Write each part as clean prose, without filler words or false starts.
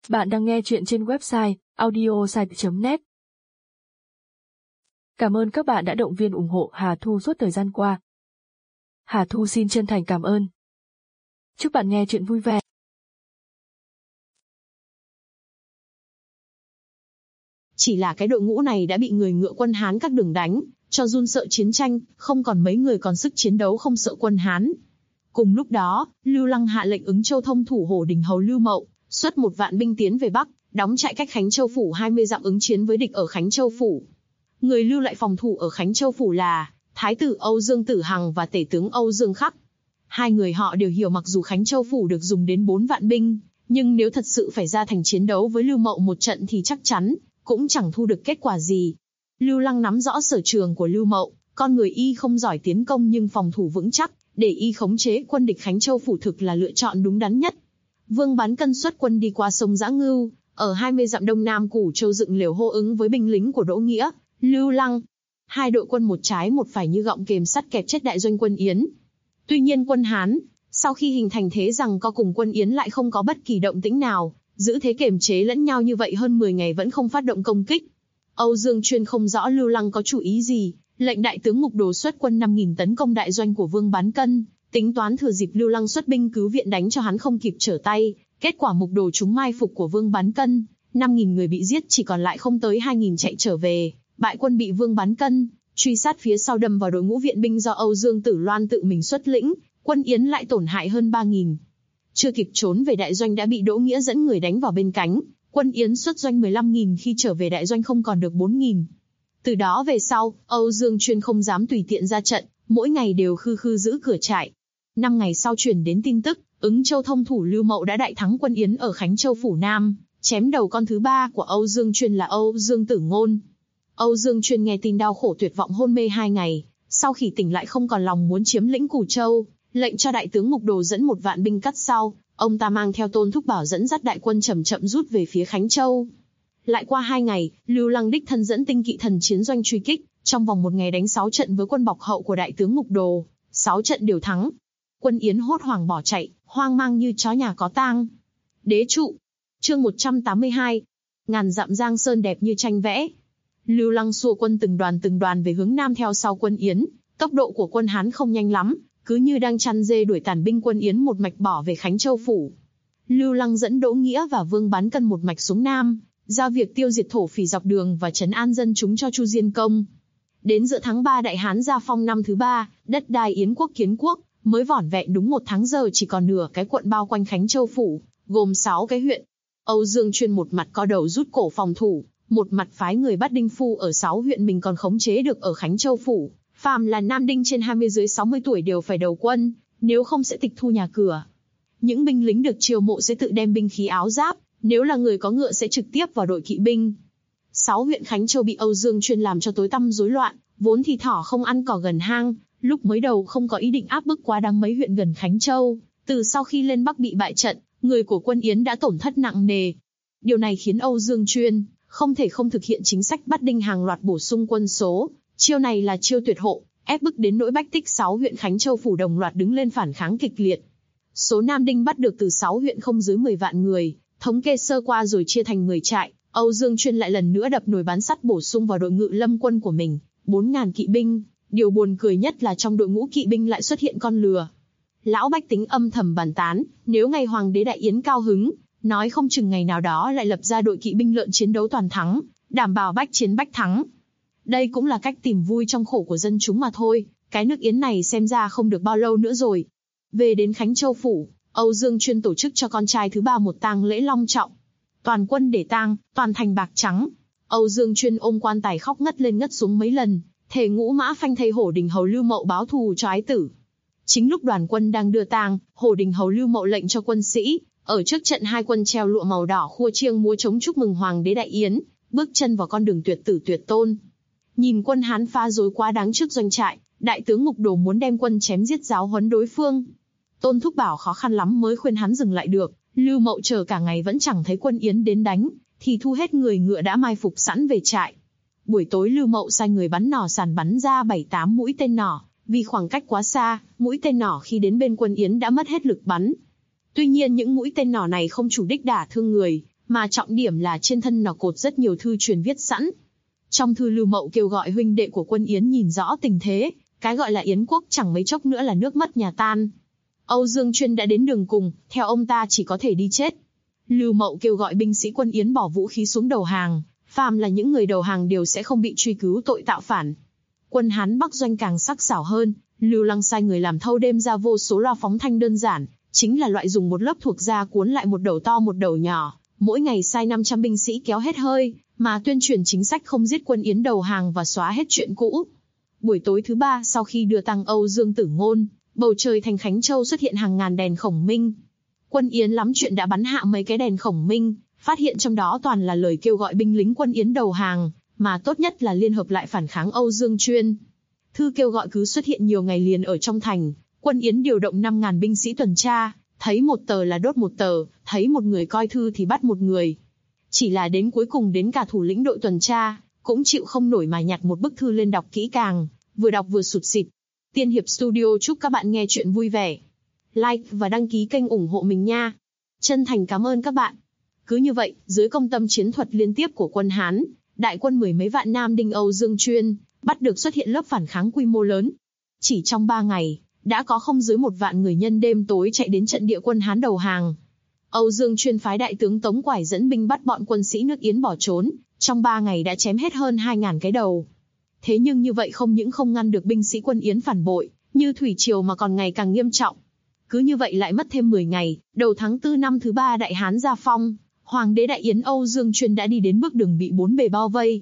Bạn đang nghe chuyện trên website audiosite.net. Cảm ơn các bạn đã động viên ủng hộ Hà Thu suốt thời gian qua. Hà Thu xin chân thành cảm ơn. Chúc bạn nghe chuyện vui vẻ. Chỉ là cái đội ngũ này đã bị người ngựa quân Hán các đường đánh, cho run sợ chiến tranh, không còn mấy người còn sức chiến đấu không sợ quân Hán. Cùng lúc đó, Lưu Lăng hạ lệnh Ứng Châu thông thủ Hổ Đình hầu Lưu Mậu, xuất 1 vạn binh tiến về Bắc, đóng trại cách Khánh Châu phủ 20 dặm ứng chiến với địch ở Khánh Châu phủ. Người lưu lại phòng thủ ở Khánh Châu phủ là Thái tử Âu Dương Tử Hằng và Tể tướng Âu Dương Khắc. Hai người họ đều hiểu mặc dù Khánh Châu phủ được dùng đến 4 vạn binh, nhưng nếu thật sự phải ra thành chiến đấu với Lưu Mậu một trận thì chắc chắn cũng chẳng thu được kết quả gì. Lưu Lăng nắm rõ sở trường của Lưu Mậu, con người y không giỏi tiến công nhưng phòng thủ vững chắc, để y khống chế quân địch Khánh Châu phủ thực là lựa chọn đúng đắn nhất. Vương Bán Cân xuất quân đi qua sông Dã Ngưu, ở 20 dặm đông nam Củ Châu dựng lều hô ứng với binh lính của Đỗ Nghĩa, Lưu Lăng. Hai đội quân một trái một phải như gọng kềm sắt kẹp chết đại doanh quân Yến. Tuy nhiên quân Hán, sau khi hình thành thế rằng co cùng quân Yến lại không có bất kỳ động tĩnh nào, giữ thế kiềm chế lẫn nhau như vậy hơn 10 ngày vẫn không phát động công kích. Âu Dương Chuyên không rõ Lưu Lăng có chủ ý gì, lệnh đại tướng Mục Đồ xuất quân 5.000 tấn công đại doanh của Vương Bán Cân, tính toán thừa dịp Lưu Lăng xuất binh cứu viện đánh cho hắn không kịp trở tay. Kết quả Mục Đồ trúng mai phục của Vương Bán Cân, 5.000 người bị giết, chỉ còn lại không tới 2.000 chạy trở về. Bại quân bị Vương Bán Cân truy sát phía sau đâm vào đội ngũ viện binh do Âu Dương Tử Loan tự mình xuất lĩnh, quân Yến lại tổn hại hơn 3.000. Chưa kịp trốn về đại doanh đã bị Đỗ Nghĩa dẫn người đánh vào bên cánh, quân Yến xuất doanh 15.000 khi trở về đại doanh không còn được 4.000. Từ đó về sau, Âu Dương Chuyên không dám tùy tiện ra trận, mỗi ngày đều khư khư giữ cửa trại. 5 ngày sau truyền đến tin tức, Ứng Châu thông thủ Lưu Mậu đã đại thắng quân Yến ở Khánh Châu phủ Nam, chém đầu con thứ 3 của Âu Dương Chuyên là Âu Dương Tử Ngôn. Âu Dương Chuyên nghe tin đau khổ tuyệt vọng hôn mê 2 ngày, sau khi tỉnh lại không còn lòng muốn chiếm lĩnh Củ Châu, lệnh cho đại tướng Mục Đồ dẫn 1 vạn binh cắt sau, ông ta mang theo Tôn Thúc Bảo dẫn dắt đại quân chậm chậm rút về phía Khánh Châu. Lại qua 2 ngày, Lưu Lăng đích thân dẫn tinh kỵ thần chiến doanh truy kích, trong vòng 1 ngày đánh 6 trận với quân bọc hậu của đại tướng Mục Đồ, 6 trận đều thắng. Quân Yến hốt hoảng bỏ chạy, hoang mang như chó nhà có tang. Đế trụ. Chương 182. Ngàn dặm Giang Sơn đẹp như tranh vẽ. Lưu Lăng xua quân từng đoàn về hướng nam theo sau quân Yến, tốc độ của quân Hán không nhanh lắm, cứ như đang chăn dê đuổi tàn binh quân Yến một mạch bỏ về Khánh Châu phủ. Lưu Lăng dẫn Đỗ Nghĩa và Vương Bán Cân một mạch xuống nam, giao việc tiêu diệt thổ phỉ dọc đường và trấn an dân chúng cho Chu Diên Công. Đến giữa tháng 3 Đại Hán Gia Phong năm thứ 3, đất đai Yến quốc kiến quốc, mới vỏn vẹn đúng 1 tháng giờ chỉ còn nửa cái quận bao quanh Khánh Châu phủ, gồm 6 cái huyện. Âu Dương Chuyên một mặt co đầu rút cổ phòng thủ, một mặt phái người bắt đinh phu ở 6 huyện mình còn khống chế được ở Khánh Châu phủ. Phàm là nam đinh trên 20 dưới 60 tuổi đều phải đầu quân, nếu không sẽ tịch thu nhà cửa. Những binh lính được chiêu mộ sẽ tự đem binh khí áo giáp, nếu là người có ngựa sẽ trực tiếp vào đội kỵ binh. 6 huyện Khánh Châu bị Âu Dương Chuyên làm cho tối tăm rối loạn, vốn thì thỏ không ăn cỏ gần hang, lúc mới đầu không có ý định áp bức quá đáng mấy huyện gần Khánh Châu, từ sau khi lên Bắc bị bại trận, người của quân Yến đã tổn thất nặng nề. Điều này khiến Âu Dương Chuyên không thể không thực hiện chính sách bắt đinh hàng loạt bổ sung quân số. Chiêu này là chiêu tuyệt hộ, ép bức đến nỗi bách tích 6 huyện Khánh Châu phủ đồng loạt đứng lên phản kháng kịch liệt. Số nam đinh bắt được từ 6 huyện không dưới 10 vạn người, thống kê sơ qua rồi chia thành 10 trại. Âu Dương Chuyên lại lần nữa đập nồi bán sắt bổ sung vào đội ngự lâm quân của mình, 4.000 kỵ binh. Điều buồn cười nhất là trong đội ngũ kỵ binh lại xuất hiện con lừa. Lão bách tính âm thầm bàn tán, nếu ngày Hoàng đế Đại Yến cao hứng, nói không chừng ngày nào đó lại lập ra đội kỵ binh lợn chiến đấu toàn thắng, đảm bảo bách chiến bách thắng. Đây cũng là cách tìm vui trong khổ của dân chúng mà thôi, cái nước Yến này xem ra không được bao lâu nữa rồi. Về đến Khánh Châu phủ, Âu Dương Chuyên tổ chức cho con trai thứ 3 một tang lễ long trọng. Toàn quân để tang, toàn thành bạc trắng. Âu Dương Chuyên ôm quan tài khóc ngất lên ngất xuống mấy lần, thề ngũ mã phanh thây Hổ Đình hầu Lưu Mậu báo thù cho ái tử. Chính lúc đoàn quân đang đưa tang, Hổ Đình hầu Lưu Mậu lệnh cho quân sĩ ở trước trận hai quân treo lụa màu đỏ khua chiêng múa trống chúc mừng Hoàng đế Đại Yến, bước chân vào con đường tuyệt tử tuyệt tôn. Nhìn quân Hán phá rối quá đáng trước doanh trại, đại tướng Mục Đồ muốn đem quân chém giết giáo huấn đối phương. Tôn Thúc Bảo khó khăn lắm mới khuyên hắn dừng lại được. Lưu Mậu chờ cả ngày vẫn chẳng thấy quân Yến đến đánh, thì thu hết người ngựa đã mai phục sẵn về trại. Buổi tối Lưu Mậu sai người bắn nỏ sàn bắn ra 7-8 mũi tên nỏ, vì khoảng cách quá xa, mũi tên nỏ khi đến bên quân Yến đã mất hết lực bắn. Tuy nhiên những mũi tên nỏ này không chủ đích đả thương người, mà trọng điểm là trên thân nó cột rất nhiều thư truyền viết sẵn. Trong thư Lưu Mậu kêu gọi huynh đệ của quân Yến nhìn rõ tình thế, cái gọi là Yến quốc chẳng mấy chốc nữa là nước mất nhà tan. Âu Dương Chuyên đã đến đường cùng, theo ông ta chỉ có thể đi chết. Lưu Mậu kêu gọi binh sĩ quân Yến bỏ vũ khí xuống đầu hàng, phàm là những người đầu hàng đều sẽ không bị truy cứu tội tạo phản. Quân Hán Bắc Doanh càng sắc sảo hơn, Lưu Lăng sai người làm thâu đêm ra vô số loa phóng thanh đơn giản, chính là loại dùng một lớp thuộc da cuốn lại một đầu to một đầu nhỏ, mỗi ngày sai 500 binh sĩ kéo hết hơi, mà tuyên truyền chính sách không giết quân Yến đầu hàng và xóa hết chuyện cũ. Buổi tối thứ 3 sau khi đưa tăng Âu Dương Tử Ngôn, bầu trời thành Khánh Châu xuất hiện hàng ngàn đèn khổng minh. Quân Yến lắm chuyện đã bắn hạ mấy cái đèn khổng minh, phát hiện trong đó toàn là lời kêu gọi binh lính quân Yến đầu hàng, mà tốt nhất là liên hợp lại phản kháng Âu Dương Chuyên. Thư kêu gọi cứ xuất hiện nhiều ngày liền ở trong thành, quân Yến điều động 5.000 binh sĩ tuần tra, thấy một tờ là đốt một tờ, thấy một người coi thư thì bắt một người. Chỉ là đến cuối cùng đến cả thủ lĩnh đội tuần tra, cũng chịu không nổi mà nhặt một bức thư lên đọc kỹ càng, vừa đọc vừa sụt sịt. Tiên Hiệp Studio chúc các bạn nghe chuyện vui vẻ. Like và đăng ký kênh ủng hộ mình nha. Chân thành cảm ơn các bạn. Cứ như vậy, dưới công tâm chiến thuật liên tiếp của quân Hán, đại quân mười mấy vạn Nam Đinh Âu Dương Chuyên, bắt được xuất hiện lớp phản kháng quy mô lớn. Chỉ trong 3 ngày, đã có không dưới 1 vạn người nhân đêm tối chạy đến trận địa quân Hán đầu hàng. Âu Dương Chuyên phái đại tướng Tống Quải dẫn binh bắt bọn quân sĩ nước Yến bỏ trốn, trong 3 ngày đã chém hết hơn 2.000 cái đầu. Thế nhưng như vậy không những không ngăn được binh sĩ quân Yến phản bội, như thủy triều mà còn ngày càng nghiêm trọng. Cứ như vậy lại mất thêm 10 ngày, đầu tháng 4 năm thứ 3 Đại Hán gia phong, Hoàng đế Đại Yến Âu Dương Chuyên đã đi đến bước đường bị 4 bề bao vây.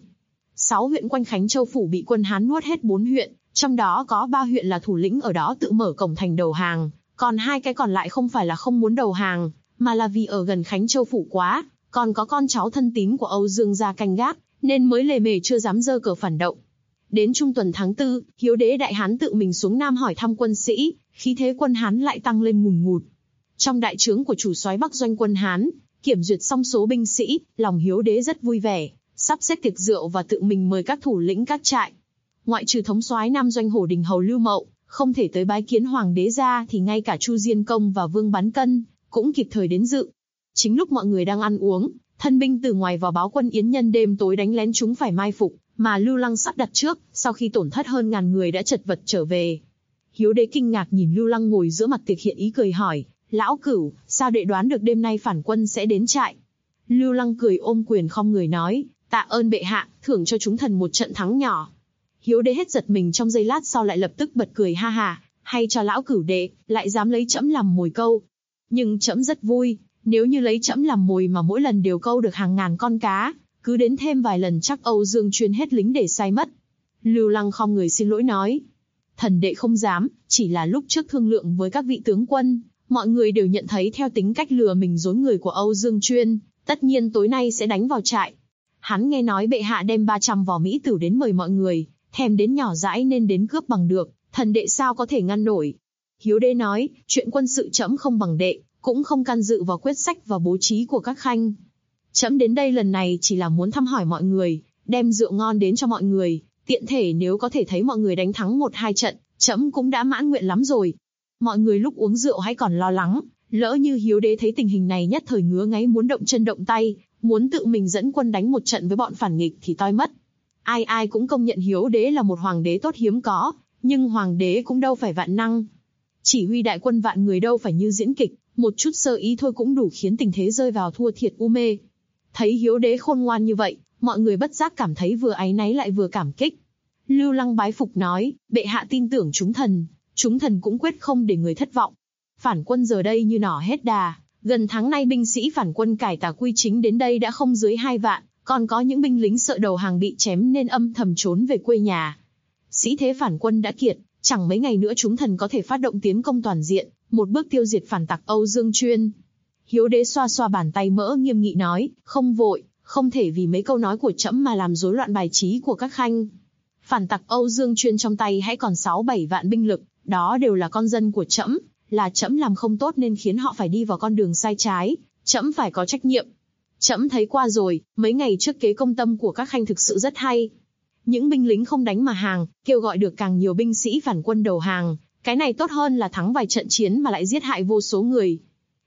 6 huyện quanh Khánh Châu phủ bị quân Hán nuốt hết 4 huyện, trong đó có 3 huyện là thủ lĩnh ở đó tự mở cổng thành đầu hàng, còn 2 cái còn lại không phải là không muốn đầu hàng, mà là vì ở gần Khánh Châu phủ quá, còn có con cháu thân tín của Âu Dương gia canh gác, nên mới lề mề chưa dám giơ cờ phản động. Đến trung tuần tháng 4, Hiếu đế Đại Hán tự mình xuống Nam hỏi thăm quân sĩ, khí thế quân Hán lại tăng lên ngùn ngụt. Trong đại trướng của chủ soái Bắc Doanh quân Hán, kiểm duyệt xong số binh sĩ, lòng Hiếu đế rất vui vẻ, sắp xếp tiệc rượu và tự mình mời các thủ lĩnh các trại. Ngoại trừ thống soái Nam Doanh Hổ Đình Hầu Lưu Mậu, không thể tới bái kiến hoàng đế ra thì ngay cả Chu Diên Công và Vương Bán Cân cũng kịp thời đến dự. Chính lúc mọi người đang ăn uống, thân binh từ ngoài vào báo quân Yến nhân đêm tối đánh lén chúng phải mai phục, mà Lưu Lăng sắp đặt trước, sau khi tổn thất hơn ngàn người đã chật vật trở về. Hiếu đế kinh ngạc nhìn Lưu Lăng ngồi giữa mặt tiệc hiện ý cười hỏi, lão cửu, sao đệ đoán được đêm nay phản quân sẽ đến trại? Lưu Lăng cười ôm quyền khom người nói, tạ ơn bệ hạ, thưởng cho chúng thần một trận thắng nhỏ. Hiếu đế hết giật mình trong giây lát sau lại lập tức bật cười ha ha, hay cho lão cửu đệ, lại dám lấy trẫm làm mồi câu. Nhưng trẫm rất vui, nếu như lấy trẫm làm mồi mà mỗi lần đều câu được hàng ngàn con cá, cứ đến thêm vài lần chắc Âu Dương Chuyên hết lính để sai mất. Lưu Lăng khom người xin lỗi nói, thần đệ không dám, chỉ là lúc trước thương lượng với các vị tướng quân, mọi người đều nhận thấy theo tính cách lừa mình dối người của Âu Dương Chuyên, tất nhiên tối nay sẽ đánh vào trại. Hắn nghe nói bệ hạ đem 300 vò mỹ tử đến mời mọi người, thèm đến nhỏ dãi nên đến cướp bằng được, thần đệ sao có thể ngăn nổi. Hiếu đế nói, chuyện quân sự trẫm không bằng đệ, cũng không can dự vào quyết sách và bố trí của các khanh. Trẫm đến đây lần này chỉ là muốn thăm hỏi mọi người, đem rượu ngon đến cho mọi người, tiện thể nếu có thể thấy mọi người đánh thắng 1-2 trận, trẫm cũng đã mãn nguyện lắm rồi. Mọi người lúc uống rượu hãy còn lo lắng, lỡ như Hiếu đế thấy tình hình này nhất thời ngứa ngáy muốn động chân động tay, muốn tự mình dẫn quân đánh một trận với bọn phản nghịch thì toi mất. Ai ai cũng công nhận Hiếu đế là một hoàng đế tốt hiếm có, nhưng hoàng đế cũng đâu phải vạn năng. Chỉ huy đại quân vạn người đâu phải như diễn kịch, một chút sơ ý thôi cũng đủ khiến tình thế rơi vào thua thiệt u mê. Thấy Hiếu đế khôn ngoan như vậy, mọi người bất giác cảm thấy vừa áy náy lại vừa cảm kích. Lưu Lăng bái phục nói, bệ hạ tin tưởng chúng thần cũng quyết không để người thất vọng. Phản quân giờ đây như nỏ hết đà, gần tháng nay binh sĩ phản quân cải tà quy chính đến đây đã không dưới 2 vạn, còn có những binh lính sợ đầu hàng bị chém nên âm thầm trốn về quê nhà. Sĩ thế phản quân đã kiệt, chẳng mấy ngày nữa chúng thần có thể phát động tiến công toàn diện, một bước tiêu diệt phản tặc Âu Dương Chuyên. Hiếu đế xoa xoa bàn tay mỡ nghiêm nghị nói, không vội, không thể vì mấy câu nói của trẫm mà làm rối loạn bài trí của các khanh. Phản tặc Âu Dương Chuyên trong tay hãy còn 6-7 vạn binh lực, đó đều là con dân của trẫm, là trẫm làm không tốt nên khiến họ phải đi vào con đường sai trái, trẫm phải có trách nhiệm. Trẫm thấy qua rồi, mấy ngày trước kế công tâm của các khanh thực sự rất hay. Những binh lính không đánh mà hàng, kêu gọi được càng nhiều binh sĩ phản quân đầu hàng, cái này tốt hơn là thắng vài trận chiến mà lại giết hại vô số người.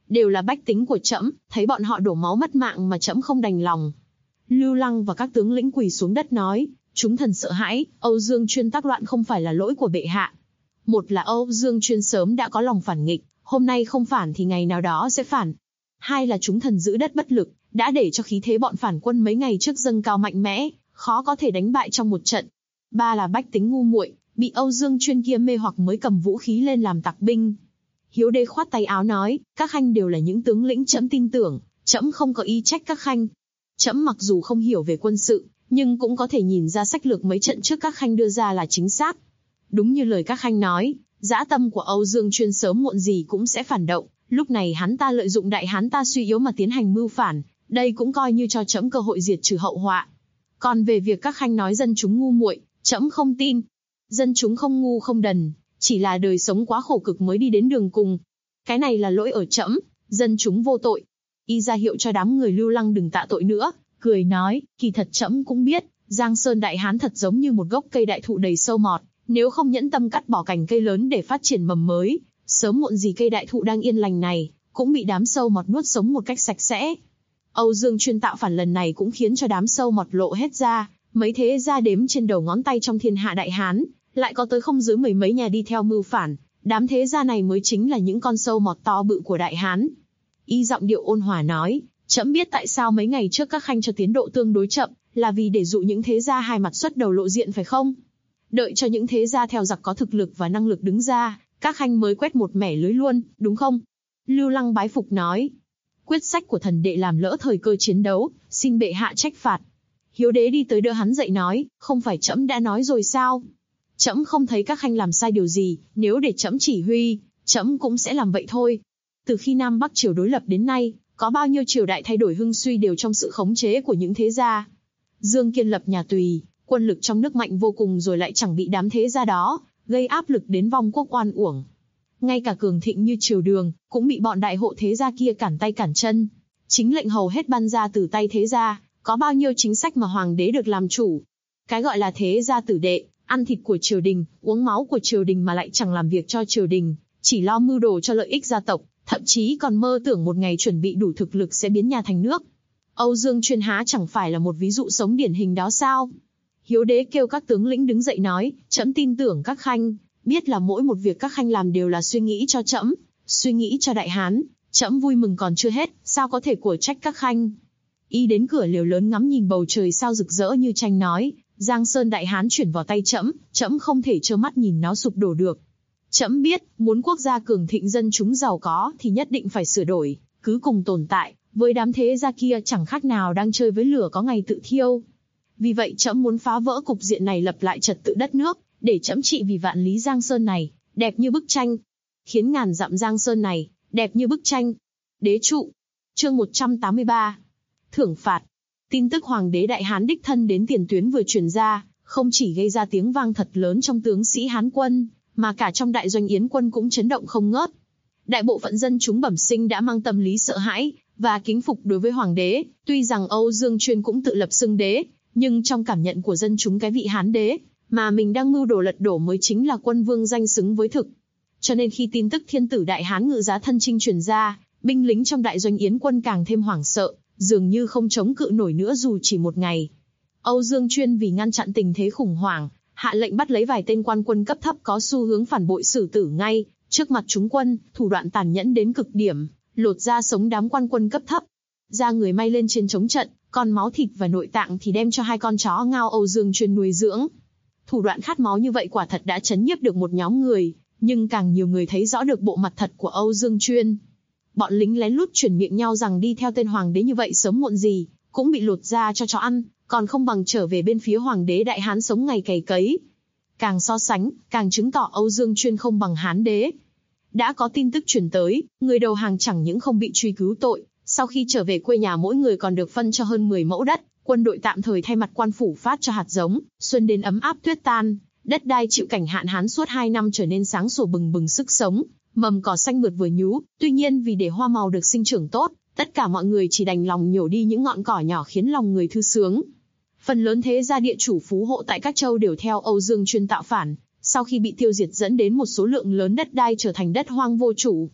đều là bách tính của trẫm, thấy bọn họ đổ máu mất mạng mà trẫm không đành lòng. Lưu Lăng và các tướng lĩnh quỳ xuống đất nói, chúng thần sợ hãi, Âu Dương Chuyên tác loạn không phải là lỗi của bệ hạ. Một là Âu Dương Chuyên sớm đã có lòng phản nghịch, hôm nay không phản thì ngày nào đó sẽ phản. Hai là chúng thần giữ đất bất lực, đã để cho khí thế bọn phản quân mấy ngày trước dâng cao mạnh mẽ, khó có thể đánh bại trong một trận. Ba là bách tính ngu muội, bị Âu Dương Chuyên kia mê hoặc mới cầm vũ khí lên làm tặc binh. Hiếu Đế khoát tay áo nói, các khanh đều là những tướng lĩnh trẫm tin tưởng, trẫm không có ý trách các khanh. Trẫm mặc dù không hiểu về quân sự, nhưng cũng có thể nhìn ra sách lược mấy trận trước các khanh đưa ra là chính xác. Đúng như lời các khanh nói, dã tâm của Âu Dương Chuyên sớm muộn gì cũng sẽ phản động, lúc này hắn ta lợi dụng đại hán ta suy yếu mà tiến hành mưu phản, đây cũng coi như cho trẫm cơ hội diệt trừ hậu họa. Còn về việc các khanh nói dân chúng ngu muội, trẫm không tin. Dân chúng không ngu không đần, chỉ là đời sống quá khổ cực mới đi đến đường cùng. Cái này là lỗi ở trẫm, dân chúng vô tội. Y ra hiệu cho đám người Lưu Lăng đừng tạ tội nữa, cười nói, kỳ thật trẫm cũng biết, Giang Sơn Đại Hán thật giống như một gốc cây đại thụ đầy sâu mọt, nếu không nhẫn tâm cắt bỏ cành cây lớn để phát triển mầm mới, sớm muộn gì cây đại thụ đang yên lành này cũng bị đám sâu mọt nuốt sống một cách sạch sẽ. Âu Dương Chuyên tạo phản lần này cũng khiến cho đám sâu mọt lộ hết ra, mấy thế gia đếm trên đầu ngón tay trong thiên hạ Đại Hán, lại có tới không dưới mười mấy nhà đi theo mưu phản, đám thế gia này mới chính là những con sâu mọt to bự của Đại Hán. Y giọng điệu ôn hòa nói, trẫm biết tại sao mấy ngày trước các khanh cho tiến độ tương đối chậm, là vì để dụ những thế gia hai mặt xuất đầu lộ diện phải không? Đợi cho những thế gia theo giặc có thực lực và năng lực đứng ra, các khanh mới quét một mẻ lưới luôn, đúng không? Lưu Lăng bái phục nói, quyết sách của thần đệ làm lỡ thời cơ chiến đấu, xin bệ hạ trách phạt. Hiếu Đế đi tới đỡ hắn dậy nói, không phải trẫm đã nói rồi sao? Trẫm không thấy các khanh làm sai điều gì, nếu để trẫm chỉ huy, trẫm cũng sẽ làm vậy thôi. Từ khi Nam Bắc triều đối lập đến nay, có bao nhiêu triều đại thay đổi hưng suy đều trong sự khống chế của những thế gia. Dương Kiên lập nhà Tùy, quân lực trong nước mạnh vô cùng rồi lại chẳng bị đám thế gia đó gây áp lực đến vong quốc oan uổng. Ngay cả cường thịnh như triều Đường cũng bị bọn đại hộ thế gia kia cản tay cản chân. Chính lệnh hầu hết ban ra từ tay thế gia, có bao nhiêu chính sách mà hoàng đế được làm chủ. Cái gọi là thế gia tử đệ, ăn thịt của triều đình, uống máu của triều đình mà lại chẳng làm việc cho triều đình, chỉ lo mưu đồ cho lợi ích gia tộc, thậm chí còn mơ tưởng một ngày chuẩn bị đủ thực lực sẽ biến nhà thành nước. Âu Dương Chuyên há chẳng phải là một ví dụ sống điển hình đó sao? Hiếu Đế kêu các tướng lĩnh đứng dậy nói, trẫm tin tưởng các khanh, biết là mỗi một việc các khanh làm đều là suy nghĩ cho trẫm, suy nghĩ cho Đại Hán, trẫm vui mừng còn chưa hết, sao có thể của trách các khanh. Y đến cửa liều lớn ngắm nhìn bầu trời sao rực rỡ như tranh nói, Giang Sơn Đại Hán chuyển vào tay trẫm, trẫm không thể trơ mắt nhìn nó sụp đổ được. Trẫm biết, muốn quốc gia cường thịnh dân chúng giàu có thì nhất định phải sửa đổi, cứ cùng tồn tại, với đám thế gia kia chẳng khác nào đang chơi với lửa có ngày tự thiêu. Vì vậy trẫm muốn phá vỡ cục diện này, lập lại trật tự đất nước, để trẫm trị vì vạn lý Giang Sơn này, đẹp như bức tranh. Khiến ngàn dặm Giang Sơn này, đẹp như bức tranh. Đế trụ. Chương 183. Thưởng phạt. Tin tức Hoàng đế Đại Hán đích thân đến tiền tuyến vừa truyền ra, không chỉ gây ra tiếng vang thật lớn trong tướng sĩ Hán quân, mà cả trong đại doanh Yến quân cũng chấn động không ngớt. Đại bộ phận dân chúng bẩm sinh đã mang tâm lý sợ hãi và kính phục đối với Hoàng đế, tuy rằng Âu Dương Chuyên cũng tự lập xưng đế, nhưng trong cảm nhận của dân chúng cái vị Hán đế mà mình đang mưu đồ lật đổ mới chính là quân vương danh xứng với thực. Cho nên khi tin tức thiên tử Đại Hán ngự giá thân chinh truyền ra, binh lính trong đại doanh Yến quân càng thêm hoảng sợ, dường như không chống cự nổi nữa dù chỉ một ngày. Âu Dương Chuyên vì ngăn chặn tình thế khủng hoảng, hạ lệnh bắt lấy vài tên quan quân cấp thấp có xu hướng phản bội xử tử ngay trước mặt chúng quân, thủ đoạn tàn nhẫn đến cực điểm, lột da sống đám quan quân cấp thấp, da người may lên trên chống trận, còn máu thịt và nội tạng thì đem cho hai con chó ngao Âu Dương Chuyên nuôi dưỡng. Thủ đoạn khát máu như vậy quả thật đã chấn nhiếp được một nhóm người, nhưng càng nhiều người thấy rõ được bộ mặt thật của Âu Dương Chuyên. Bọn lính lén lút truyền miệng nhau rằng đi theo tên hoàng đế như vậy sớm muộn gì cũng bị lột da cho chó ăn, còn không bằng trở về bên phía Hoàng đế Đại Hán sống ngày cày cấy. Càng so sánh, càng chứng tỏ Âu Dương Chuyên không bằng Hán đế. Đã có tin tức truyền tới, người đầu hàng chẳng những không bị truy cứu tội, sau khi trở về quê nhà mỗi người còn được phân cho hơn 10 mẫu đất, quân đội tạm thời thay mặt quan phủ phát cho hạt giống, xuân đến ấm áp tuyết tan, đất đai chịu cảnh hạn hán suốt 2 năm trở nên sáng sủa bừng bừng sức sống, mầm cỏ xanh mượt vừa nhú, tuy nhiên vì để hoa màu được sinh trưởng tốt, tất cả mọi người chỉ đành lòng nhổ đi những ngọn cỏ nhỏ khiến lòng người thư sướng. Phần lớn thế gia địa chủ phú hộ tại các châu đều theo Âu Dương Chuyên tạo phản, sau khi bị tiêu diệt dẫn đến một số lượng lớn đất đai trở thành đất hoang vô chủ.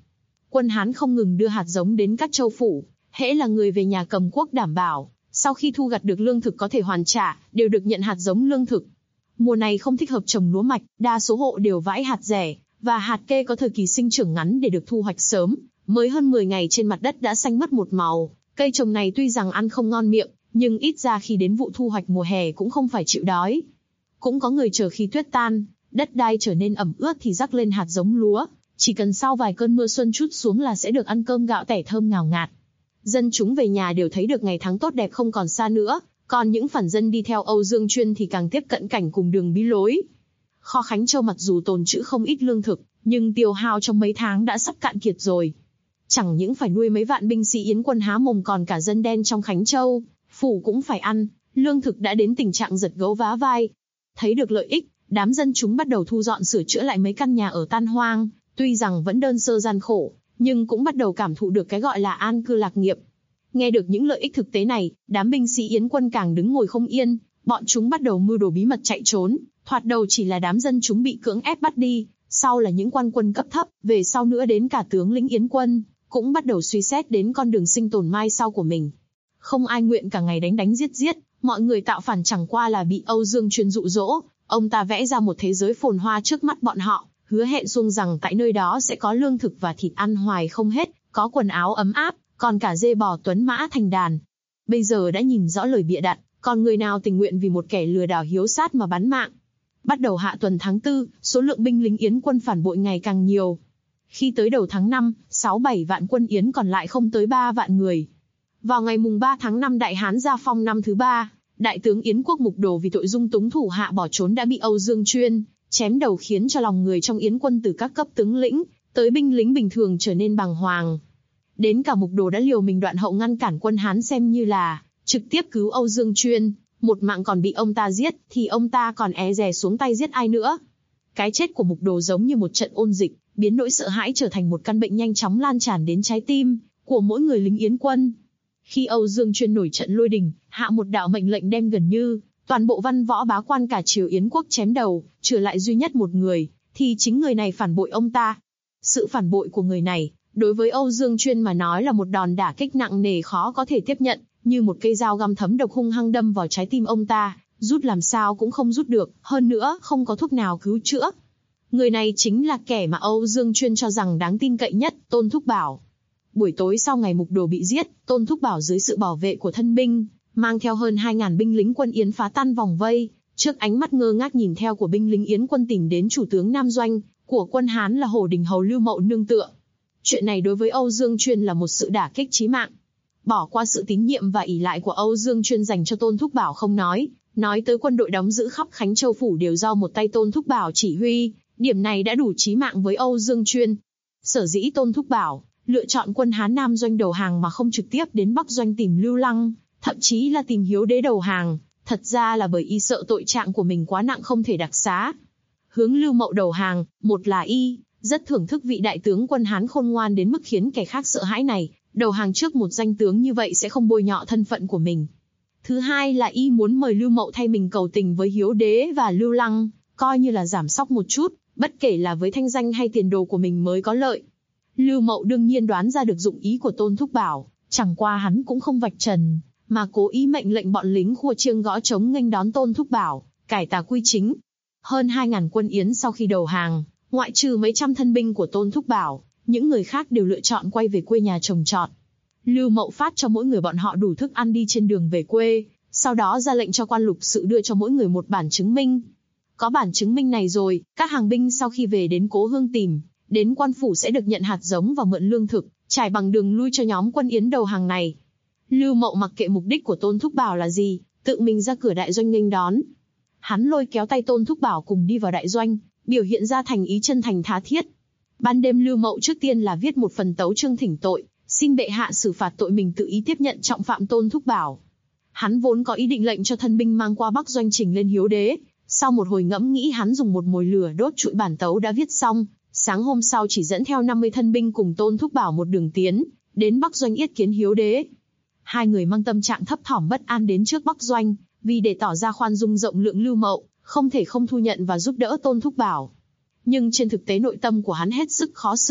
Quân Hán không ngừng đưa hạt giống đến các châu phủ, hễ là người về nhà cầm quốc đảm bảo, sau khi thu gặt được lương thực có thể hoàn trả, đều được nhận hạt giống lương thực. Mùa này không thích hợp trồng lúa mạch, đa số hộ đều vãi hạt rẻ, và hạt kê có thời kỳ sinh trưởng ngắn để được thu hoạch sớm, mới hơn 10 ngày trên mặt đất đã xanh mất một màu. Cây trồng này tuy rằng ăn không ngon miệng, nhưng ít ra khi đến vụ thu hoạch mùa hè cũng không phải chịu đói. Cũng có người chờ khi tuyết tan, đất đai trở nên ẩm ướt thì rắc lên hạt giống lúa, chỉ cần sau vài cơn mưa xuân trút xuống là sẽ được ăn cơm gạo tẻ thơm ngào ngạt. Dân chúng về nhà đều thấy được ngày tháng tốt đẹp không còn xa nữa, còn những phản dân đi theo Âu Dương Chuyên thì càng tiếp cận cảnh cùng đường bí lối. Kho Khánh Châu mặc dù tồn trữ không ít lương thực, nhưng tiêu hao trong mấy tháng đã sắp cạn kiệt rồi. Chẳng những phải nuôi mấy vạn binh sĩ Yến quân há mồm, còn cả dân đen trong Khánh Châu phủ cũng phải ăn, lương thực đã đến tình trạng giật gấu vá vai. Thấy được lợi ích, đám dân chúng bắt đầu thu dọn sửa chữa lại mấy căn nhà ở tan hoang, tuy rằng vẫn đơn sơ gian khổ, nhưng cũng bắt đầu cảm thụ được cái gọi là an cư lạc nghiệp. Nghe được những lợi ích thực tế này, đám binh sĩ Yến quân càng đứng ngồi không yên, bọn chúng bắt đầu mưu đồ bí mật chạy trốn, thoạt đầu chỉ là đám dân chúng bị cưỡng ép bắt đi, sau là những quan quân cấp thấp, về sau nữa đến cả tướng lĩnh Yến quân, cũng bắt đầu suy xét đến con đường sinh tồn mai sau của mình. Không ai nguyện cả ngày đánh đánh giết giết, mọi người tạo phản chẳng qua là bị Âu Dương Chuyên dụ dỗ, ông ta vẽ ra một thế giới phồn hoa trước mắt bọn họ, hứa hẹn xuông rằng tại nơi đó sẽ có lương thực và thịt ăn hoài không hết, có quần áo ấm áp, còn cả dê bò tuấn mã thành đàn. Bây giờ đã nhìn rõ lời bịa đặt, còn người nào tình nguyện vì một kẻ lừa đảo hiếu sát mà bán mạng. Bắt đầu hạ tuần tháng 4, số lượng binh lính Yến quân phản bội ngày càng nhiều. Khi tới đầu tháng 5, 6-7 vạn quân Yến còn lại không tới 3 vạn người. Vào ngày mùng 3 tháng 5 Đại Hán Gia Phong năm thứ 3, đại tướng Yến quốc Mục Đồ vì tội dung túng thủ hạ bỏ trốn đã bị Âu Dương Chuyên chém đầu, khiến cho lòng người trong Yến quân từ các cấp tướng lĩnh tới binh lính bình thường trở nên bàng hoàng. Đến cả Mục Đồ đã liều mình đoạn hậu ngăn cản quân Hán, xem như là trực tiếp cứu Âu Dương Chuyên, một mạng còn bị ông ta giết, thì ông ta còn e dè xuống tay giết ai nữa. Cái chết của Mục Đồ giống như một trận ôn dịch, biến nỗi sợ hãi trở thành một căn bệnh nhanh chóng lan tràn đến trái tim của mỗi người lính Yến quân. Khi Âu Dương Chuyên nổi trận lôi đình, hạ một đạo mệnh lệnh đem gần như toàn bộ văn võ bá quan cả triều Yến quốc chém đầu, trừ lại duy nhất một người, thì chính người này phản bội ông ta. Sự phản bội của người này, đối với Âu Dương Chuyên mà nói là một đòn đả kích nặng nề khó có thể tiếp nhận, như một cây dao găm thấm độc hung hăng đâm vào trái tim ông ta, rút làm sao cũng không rút được, hơn nữa không có thuốc nào cứu chữa. Người này chính là kẻ mà Âu Dương Chuyên cho rằng đáng tin cậy nhất, Tôn Thúc Bảo. Buổi tối sau ngày Mục Đồ bị giết, Tôn Thúc Bảo dưới sự bảo vệ của thân binh, mang theo hơn 2.000 binh lính quân Yến phá tan vòng vây, trước ánh mắt ngơ ngác nhìn theo của binh lính Yến quân tìm đến chủ tướng Nam Doanh của quân Hán là Hổ Đình Hầu Lưu Mậu nương tựa. Chuyện này đối với Âu Dương Chuyên là một sự đả kích chí mạng. Bỏ qua sự tín nhiệm và ỷ lại của Âu Dương Chuyên dành cho Tôn Thúc Bảo không nói tới quân đội đóng giữ khắp Khánh Châu phủ đều do một tay Tôn Thúc Bảo chỉ huy, điểm này đã đủ chí mạng với Âu Dương Chuyên. Sở dĩ Tôn Thúc Bảo lựa chọn quân Hán Nam Doanh đầu hàng mà không trực tiếp đến Bắc Doanh tìm Lưu Lăng, thậm chí là tìm Hiếu Đế đầu hàng, thật ra là bởi y sợ tội trạng của mình quá nặng không thể đặc xá. Hướng Lưu Mậu đầu hàng, một là y rất thưởng thức vị đại tướng quân Hán khôn ngoan đến mức khiến kẻ khác sợ hãi này, đầu hàng trước một danh tướng như vậy sẽ không bôi nhọ thân phận của mình. Thứ hai là y muốn mời Lưu Mậu thay mình cầu tình với Hiếu Đế và Lưu Lăng, coi như là giảm sóc một chút, bất kể là với thanh danh hay tiền đồ của mình mới có lợi. Lưu Mậu đương nhiên đoán ra được dụng ý của Tôn Thúc Bảo, chẳng qua hắn cũng không vạch trần, mà cố ý mệnh lệnh bọn lính khua chiêng gõ trống nghênh đón Tôn Thúc Bảo, cải tà quy chính. Hơn 2.000 quân Yến sau khi đầu hàng, ngoại trừ mấy trăm thân binh của Tôn Thúc Bảo, những người khác đều lựa chọn quay về quê nhà trồng trọt. Lưu Mậu phát cho mỗi người bọn họ đủ thức ăn đi trên đường về quê, sau đó ra lệnh cho quan lục sự đưa cho mỗi người một bản chứng minh. Có bản chứng minh này rồi, các hàng binh sau khi về đến cố hương tìm đến quan phủ sẽ được nhận hạt giống và mượn lương thực, trải bằng đường lui cho nhóm quân Yến đầu hàng này. Lưu Mậu mặc kệ mục đích của Tôn Thúc Bảo là gì, tự mình ra cửa đại doanh nghênh đón. Hắn lôi kéo tay Tôn Thúc Bảo cùng đi vào đại doanh, biểu hiện ra thành ý chân thành tha thiết. Ban đêm Lưu Mậu trước tiên là viết một phần tấu chương thỉnh tội, xin bệ hạ xử phạt tội mình tự ý tiếp nhận trọng phạm Tôn Thúc Bảo. Hắn vốn có ý định lệnh cho thân binh mang qua Bắc Doanh trình lên Hiếu Đế, sau một hồi ngẫm nghĩ hắn dùng một mồi lửa đốt trụi bản tấu đã viết xong, sáng hôm sau chỉ dẫn theo 50 thân binh cùng Tôn Thúc Bảo một đường tiến đến Bắc Doanh yết kiến Hiếu Đế. Hai người mang tâm trạng thấp thỏm bất an đến trước Bắc Doanh, vì để tỏ ra khoan dung rộng lượng Lưu Mậu không thể không thu nhận và giúp đỡ Tôn Thúc Bảo. Nhưng trên thực tế nội tâm của hắn hết sức khó xử,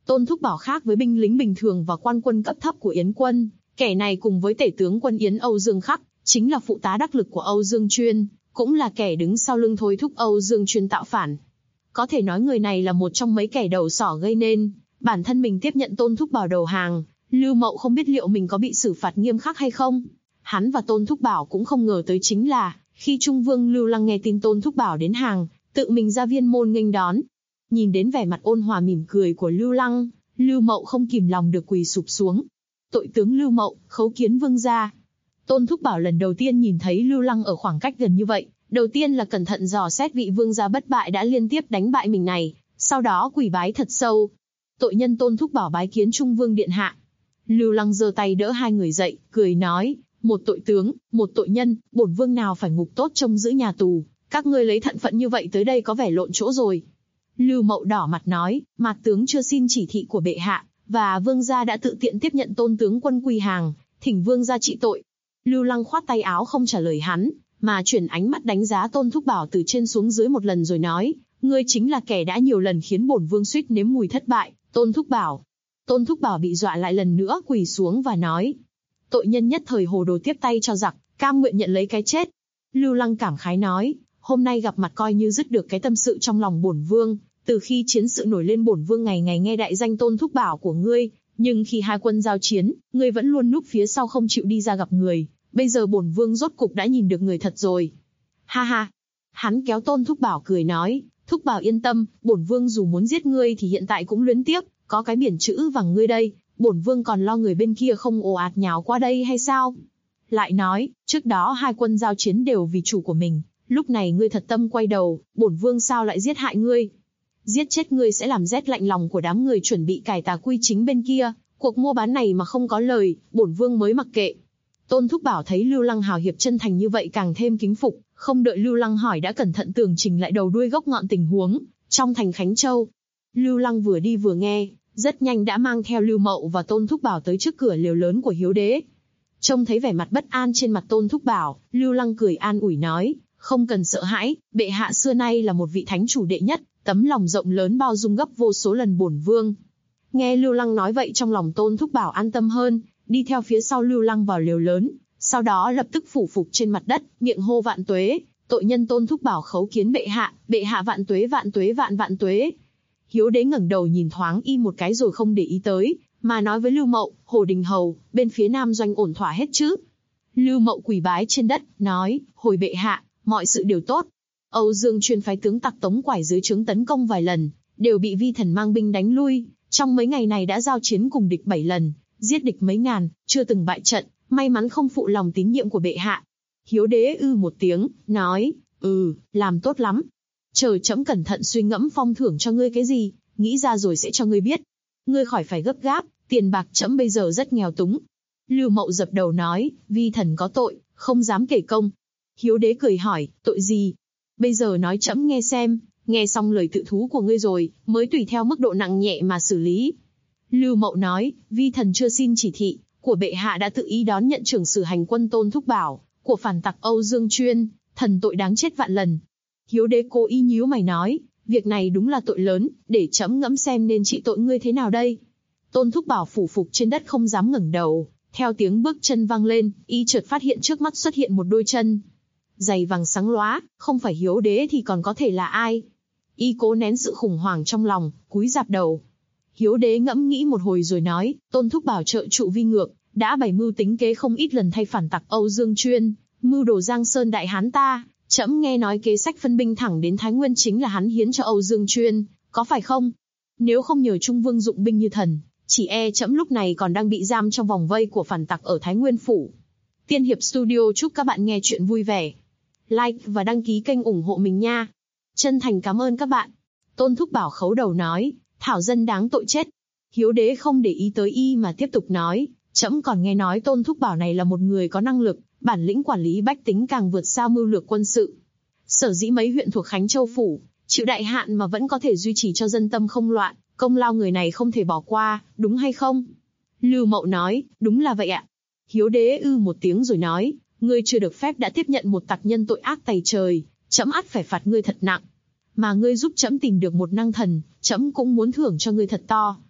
Tôn Thúc Bảo khác với binh lính bình thường và quan quân cấp thấp của Yến quân, kẻ này cùng với tể tướng quân Yến Âu Dương Khắc, chính là phụ tá đắc lực của Âu Dương Chuyên, cũng là kẻ đứng sau lưng thôi thúc Âu Dương Chuyên tạo phản. Có thể nói người này là một trong mấy kẻ đầu sỏ gây nên bản thân mình tiếp nhận Tôn Thúc Bảo đầu hàng. Lưu Mậu không biết liệu mình có bị xử phạt nghiêm khắc hay không. Hắn và Tôn Thúc Bảo cũng không ngờ tới chính là, khi Trung Vương Lưu Lăng nghe tin Tôn Thúc Bảo đến hàng, tự mình ra viên môn nghênh đón. Nhìn đến vẻ mặt ôn hòa mỉm cười của Lưu Lăng, Lưu Mậu không kìm lòng được quỳ sụp xuống. Tội tướng Lưu Mậu, khấu kiến vương gia. Tôn Thúc Bảo lần đầu tiên nhìn thấy Lưu Lăng ở khoảng cách gần như vậy, đầu tiên là cẩn thận dò xét vị vương gia bất bại đã liên tiếp đánh bại mình này, sau đó quỳ bái thật sâu. Tội nhân Tôn Thúc Bảo bái kiến Trung Vương điện hạ. Lưu Lăng giơ tay đỡ hai người dậy, cười nói, một tội tướng, một tội nhân, bổn vương nào phải ngục tốt trông giữ nhà tù, các ngươi lấy thận phận như vậy tới đây có vẻ lộn chỗ rồi. Lưu Mậu đỏ mặt nói, mạt tướng chưa xin chỉ thị của bệ hạ, và vương gia đã tự tiện tiếp nhận Tôn tướng quân quy hàng, thỉnh vương gia trị tội. Lưu Lăng khoát tay áo không trả lời hắn, mà chuyển ánh mắt đánh giá Tôn Thúc Bảo từ trên xuống dưới một lần rồi nói, ngươi chính là kẻ đã nhiều lần khiến bổn vương suýt nếm mùi thất bại, Tôn Thúc Bảo. Tôn Thúc Bảo bị dọa lại lần nữa quỳ xuống và nói, tội nhân nhất thời hồ đồ tiếp tay cho giặc, cam nguyện nhận lấy cái chết. Lưu Lăng cảm khái nói, hôm nay gặp mặt coi như dứt được cái tâm sự trong lòng bổn vương. Từ khi chiến sự nổi lên bổn vương ngày ngày nghe đại danh Tôn Thúc Bảo của ngươi, nhưng khi hai quân giao chiến, ngươi vẫn luôn núp phía sau không chịu đi ra gặp người. Bây giờ bổn vương rốt cục đã nhìn được người thật rồi. Ha ha. Hắn kéo Tôn Thúc Bảo cười nói, Thúc Bảo yên tâm, bổn vương dù muốn giết ngươi thì hiện tại cũng luyến tiếc, có cái biển chữ vàng ngươi đây, bổn vương còn lo người bên kia không ồ ạt nhào qua đây hay sao? Lại nói, trước đó hai quân giao chiến đều vì chủ của mình, lúc này ngươi thật tâm quay đầu, bổn vương sao lại giết hại ngươi? Giết chết ngươi sẽ làm rét lạnh lòng của đám người chuẩn bị cải tà quy chính bên kia, cuộc mua bán này mà không có lời, bổn vương mới mặc kệ. Tôn Thúc Bảo thấy Lưu Lăng hào hiệp chân thành như vậy càng thêm kính phục, không đợi Lưu Lăng hỏi đã cẩn thận tường trình lại đầu đuôi gốc ngọn tình huống trong thành Khánh Châu. Lưu Lăng vừa đi vừa nghe, rất nhanh đã mang theo Lưu Mậu và Tôn Thúc Bảo tới trước cửa lều lớn của Hiếu Đế. Trông thấy vẻ mặt bất an trên mặt Tôn Thúc Bảo, Lưu Lăng cười an ủi nói, không cần sợ hãi, bệ hạ xưa nay là một vị thánh chủ đệ nhất, tấm lòng rộng lớn bao dung gấp vô số lần bổn vương. Nghe Lưu Lăng nói vậy trong lòng Tôn Thúc Bảo an tâm hơn, đi theo phía sau Lưu Lăng vào lều lớn, sau đó lập tức phủ phục trên mặt đất, miệng hô vạn tuế, tội nhân Tôn Thúc Bảo khấu kiến bệ hạ vạn tuế vạn tuế vạn vạn tuế. Hiếu Đế ngẩng đầu nhìn thoáng y một cái rồi không để ý tới, mà nói với Lưu Mậu, Hồ Đình Hầu, bên phía Nam doanh ổn thỏa hết chứ? Lưu Mậu quỳ bái trên đất, nói, hồi bệ hạ, mọi sự đều tốt. Âu Dương Chuyên phái tướng tặc Tống Quải dưới trướng tấn công vài lần, đều bị vi thần mang binh đánh lui, trong mấy ngày này đã giao chiến cùng địch 7 lần, giết địch mấy ngàn, chưa từng bại trận, may mắn không phụ lòng tín nhiệm của bệ hạ. Hiếu Đế một tiếng, nói, làm tốt lắm. Chờ trẫm cẩn thận suy ngẫm phong thưởng cho ngươi cái gì, nghĩ ra rồi sẽ cho ngươi biết. Ngươi khỏi phải gấp gáp, tiền bạc trẫm bây giờ rất nghèo túng. Lưu Mậu dập đầu nói, vi thần có tội, không dám kể công. Hiếu Đế cười hỏi, tội gì? Bây giờ nói trẫm nghe xem, nghe xong lời tự thú của ngươi rồi, mới tùy theo mức độ nặng nhẹ mà xử lý. Lưu Mậu nói, vi thần chưa xin chỉ thị, của bệ hạ đã tự ý đón nhận trưởng sử hành quân Tôn Thúc Bảo, của phản tặc Âu Dương Chuyên, thần tội đáng chết vạn lần. Hiếu Đế cố ý nhíu mày nói, việc này đúng là tội lớn, để trẫm ngẫm xem nên trị tội ngươi thế nào đây. Tôn Thúc Bảo phủ phục trên đất không dám ngẩng đầu, theo tiếng bước chân vang lên, y chợt phát hiện trước mắt xuất hiện một đôi chân giày vàng sáng lóa, không phải Hiếu Đế thì còn có thể là ai. Y cố nén sự khủng hoảng trong lòng, cúi rạp đầu. Hiếu Đế ngẫm nghĩ một hồi rồi nói, Tôn Thúc Bảo trợ trụ vi ngược, đã bày mưu tính kế không ít lần thay phản tặc Âu Dương Chuyên, mưu đồ Giang Sơn đại hán ta. Trẫm nghe nói kế sách phân binh thẳng đến Thái Nguyên chính là hắn hiến cho Âu Dương Chuyên, có phải không? Nếu không nhờ Trung Vương dụng binh như thần, chỉ e trẫm lúc này còn đang bị giam trong vòng vây của phản tặc ở Thái Nguyên phủ. Tiên Hiệp Studio chúc các bạn nghe chuyện vui vẻ. Like và đăng ký kênh ủng hộ mình nha. Chân thành cảm ơn các bạn. Tôn Thúc Bảo khấu đầu nói, thảo dân đáng tội chết. Hiếu Đế không để ý tới y mà tiếp tục nói, trẫm còn nghe nói Tôn Thúc Bảo này là một người có năng lực, bản lĩnh quản lý bách tính càng vượt xa mưu lược quân sự. Sở dĩ mấy huyện thuộc Khánh Châu phủ, chịu đại hạn mà vẫn có thể duy trì cho dân tâm không loạn, công lao người này không thể bỏ qua, đúng hay không? Lưu Mậu nói, đúng là vậy ạ. Hiếu Đế một tiếng rồi nói, ngươi chưa được phép đã tiếp nhận một tặc nhân tội ác tày trời, trẫm ắt phải phạt ngươi thật nặng. Mà ngươi giúp trẫm tìm được một năng thần, trẫm cũng muốn thưởng cho ngươi thật to.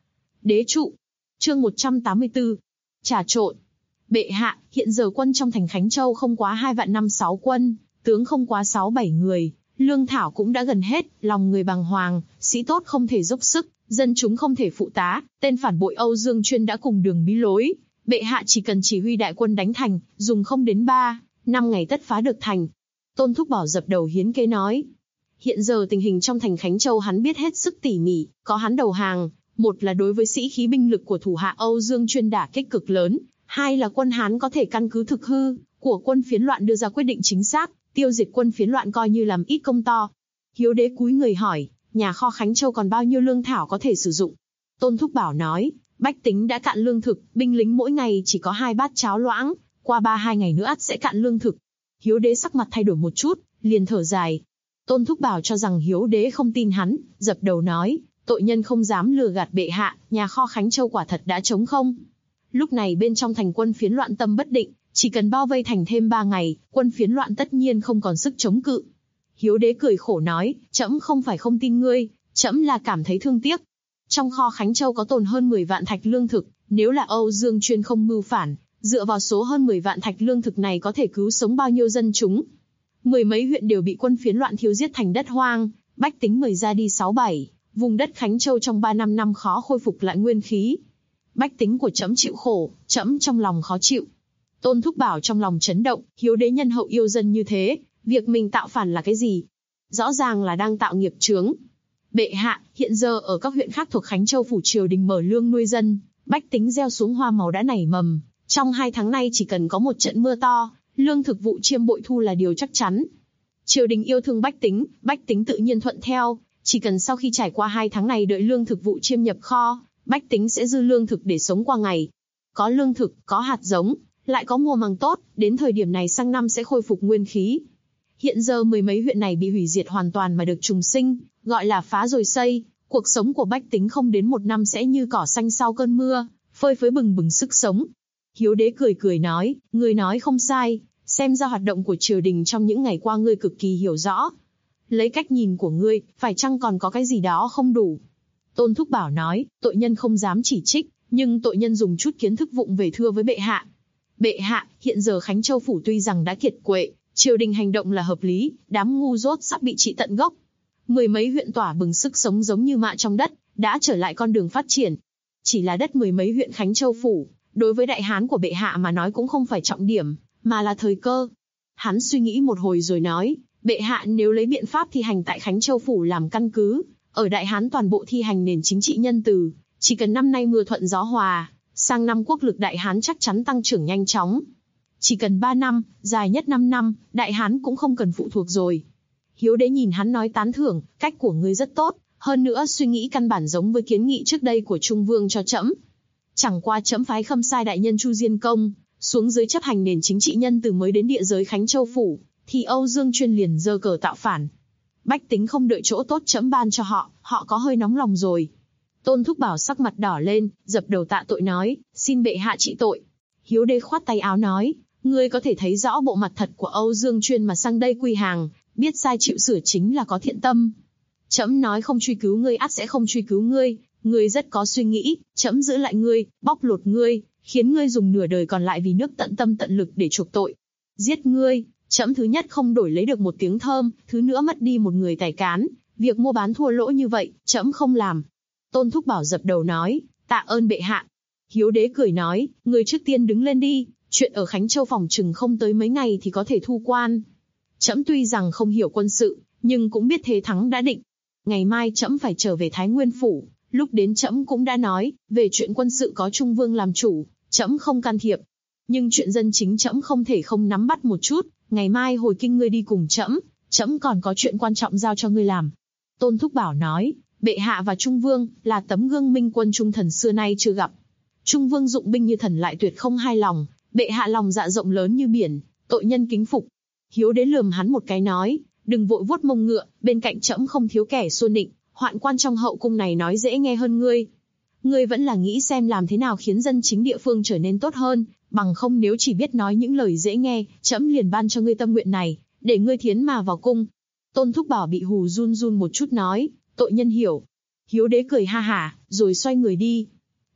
Đế trụ. Chương 184. Trà trộn. Bệ hạ, hiện giờ quân trong thành Khánh Châu không quá 2.500.000 quân, tướng không quá 6-7 người, lương thảo cũng đã gần hết, lòng người bàng hoàng, sĩ tốt không thể dốc sức, dân chúng không thể phụ tá, tên phản bội Âu Dương Chuyên đã cùng đường bí lối. Bệ hạ chỉ cần chỉ huy đại quân đánh thành, dùng không đến 3-5 ngày tất phá được thành. Tôn Thúc Bảo dập đầu hiến kế nói. Hiện giờ tình hình trong thành Khánh Châu hắn biết hết sức tỉ mỉ, có hắn đầu hàng, một là đối với sĩ khí binh lực của thủ hạ Âu Dương Chuyên đả kích cực lớn, hai là quân Hán có thể căn cứ thực hư của quân phiến loạn đưa ra quyết định chính xác, tiêu diệt quân phiến loạn coi như làm ít công to. Hiếu đế cúi người hỏi, nhà kho Khánh Châu còn bao nhiêu lương thảo có thể sử dụng? Tôn Thúc Bảo nói, bách tính đã cạn lương thực, binh lính mỗi ngày chỉ có 2 bát cháo loãng, qua 3-2 ngày nữa ắt sẽ cạn lương thực. Hiếu đế sắc mặt thay đổi một chút, liền thở dài. Tôn Thúc Bảo cho rằng Hiếu đế không tin hắn, dập đầu nói, tội nhân không dám lừa gạt bệ hạ, nhà kho Khánh Châu quả thật đã trống không. Lúc này bên trong thành quân phiến loạn tâm bất định, chỉ cần bao vây thành thêm 3 ngày, quân phiến loạn tất nhiên không còn sức chống cự. Hiếu đế cười khổ nói, trẫm không phải không tin ngươi, trẫm là cảm thấy thương tiếc. Trong kho Khánh Châu có tồn hơn 10 vạn thạch lương thực, nếu là Âu Dương Chuyên không mưu phản, dựa vào số hơn 10 vạn thạch lương thực này có thể cứu sống bao nhiêu dân chúng. 10 mấy huyện đều bị quân phiến loạn thiêu giết thành đất hoang, bách tính mời ra đi 6-7, vùng đất Khánh Châu trong 3-5 năm khó khôi phục lại nguyên khí. Bách tính của trẫm chịu khổ, trẫm trong lòng khó chịu. Tôn Thúc Bảo trong lòng chấn động, Hiếu đế nhân hậu yêu dân như thế, việc mình tạo phản là cái gì? Rõ ràng là đang tạo nghiệp chướng. Bệ hạ, hiện giờ ở các huyện khác thuộc Khánh Châu phủ triều đình mở lương nuôi dân, bách tính gieo xuống hoa màu đã nảy mầm. Trong 2 tháng nay chỉ cần có một trận mưa to, lương thực vụ chiêm bội thu là điều chắc chắn. Triều đình yêu thương bách tính tự nhiên thuận theo. Chỉ cần sau khi trải qua 2 tháng này đợi lương thực vụ chiêm nhập kho, bách tính sẽ dư lương thực để sống qua ngày. Có lương thực, có hạt giống, lại có mùa màng tốt, đến thời điểm này sang năm sẽ khôi phục nguyên khí. Hiện giờ 10 mấy huyện này bị hủy diệt hoàn toàn mà được trùng sinh, gọi là phá rồi xây, cuộc sống của bách tính không đến 1 năm sẽ như cỏ xanh sau cơn mưa, phơi phới bừng bừng sức sống. Hiếu đế cười cười nói, ngươi nói không sai, xem ra hoạt động của triều đình trong những ngày qua ngươi cực kỳ hiểu rõ. Lấy cách nhìn của ngươi, phải chăng còn có cái gì đó không đủ? Tôn Thúc Bảo nói, tội nhân không dám chỉ trích, nhưng tội nhân dùng chút kiến thức vụng về thưa với bệ hạ. Bệ hạ, hiện giờ Khánh Châu phủ tuy rằng đã kiệt quệ, triều đình hành động là hợp lý, đám ngu dốt sắp bị trị tận gốc. 10 mấy huyện tỏa bừng sức sống giống như mạ trong đất, đã trở lại con đường phát triển. Chỉ là đất 10 mấy huyện Khánh Châu phủ, đối với đại hán của bệ hạ mà nói cũng không phải trọng điểm, mà là thời cơ. Hắn suy nghĩ một hồi rồi nói, bệ hạ nếu lấy biện pháp thi hành tại Khánh Châu phủ làm căn cứ, ở Đại Hán toàn bộ thi hành nền chính trị nhân từ, chỉ cần năm nay mưa thuận gió hòa, sang năm quốc lực Đại Hán chắc chắn tăng trưởng nhanh chóng. Chỉ cần 3 năm, dài nhất 5 năm, Đại Hán cũng không cần phụ thuộc rồi. Hiếu đế nhìn hắn nói tán thưởng, cách của ngươi rất tốt, hơn nữa suy nghĩ căn bản giống với kiến nghị trước đây của Trung Vương cho trẫm. Chẳng qua trẫm phái Khâm sai đại nhân Chu Diên Công xuống dưới chấp hành nền chính trị nhân từ mới đến địa giới Khánh Châu phủ, thì Âu Dương Chuyên liền giơ cờ tạo phản. Bách tính không đợi chỗ tốt trẫm ban cho họ, họ có hơi nóng lòng rồi. Tôn Thúc Bảo sắc mặt đỏ lên, dập đầu tạ tội nói, xin bệ hạ trị tội. Hiếu đế khoát tay áo nói, ngươi có thể thấy rõ bộ mặt thật của Âu Dương Chuyên mà sang đây quy hàng, biết sai chịu sửa chính là có thiện tâm. Trẫm nói không truy cứu ngươi ắt sẽ không truy cứu ngươi, ngươi rất có suy nghĩ, trẫm giữ lại ngươi, bóc lột ngươi, khiến ngươi dùng nửa đời còn lại vì nước tận tâm tận lực để chuộc tội. Giết ngươi, trẫm thứ nhất không đổi lấy được một tiếng thơm, thứ nữa mất đi một người tài cán, việc mua bán thua lỗ như vậy, trẫm không làm. Tôn Thúc Bảo dập đầu nói, tạ ơn bệ hạ. Hiếu đế cười nói, ngươi trước tiên đứng lên đi, chuyện ở Khánh Châu phòng chừng không tới mấy ngày thì có thể thu quan. Trẫm tuy rằng không hiểu quân sự, nhưng cũng biết thế thắng đã định. Ngày mai trẫm phải trở về Thái Nguyên phủ, lúc đến trẫm cũng đã nói, về chuyện quân sự có Trung Vương làm chủ, trẫm không can thiệp. Nhưng chuyện dân chính trẫm không thể không nắm bắt một chút, ngày mai hồi kinh ngươi đi cùng trẫm, trẫm còn có chuyện quan trọng giao cho ngươi làm. Tôn Thúc Bảo nói, bệ hạ và Trung Vương là tấm gương minh quân trung thần xưa nay chưa gặp. Trung Vương dụng binh như thần lại tuyệt không hai lòng, bệ hạ lòng dạ rộng lớn như biển, tội nhân kính phục. Hiếu đế lườm hắn một cái nói, đừng vội vuốt mông ngựa, bên cạnh trẫm không thiếu kẻ xô nịnh, hoạn quan trong hậu cung này nói dễ nghe hơn ngươi. Ngươi vẫn là nghĩ xem làm thế nào khiến dân chính địa phương trở nên tốt hơn, bằng không nếu chỉ biết nói những lời dễ nghe, trẫm liền ban cho ngươi tâm nguyện này, để ngươi thiến mà vào cung. Tôn Thúc Bảo bị hù run run một chút nói, tội nhân hiểu. Hiếu đế cười ha hả, rồi xoay người đi.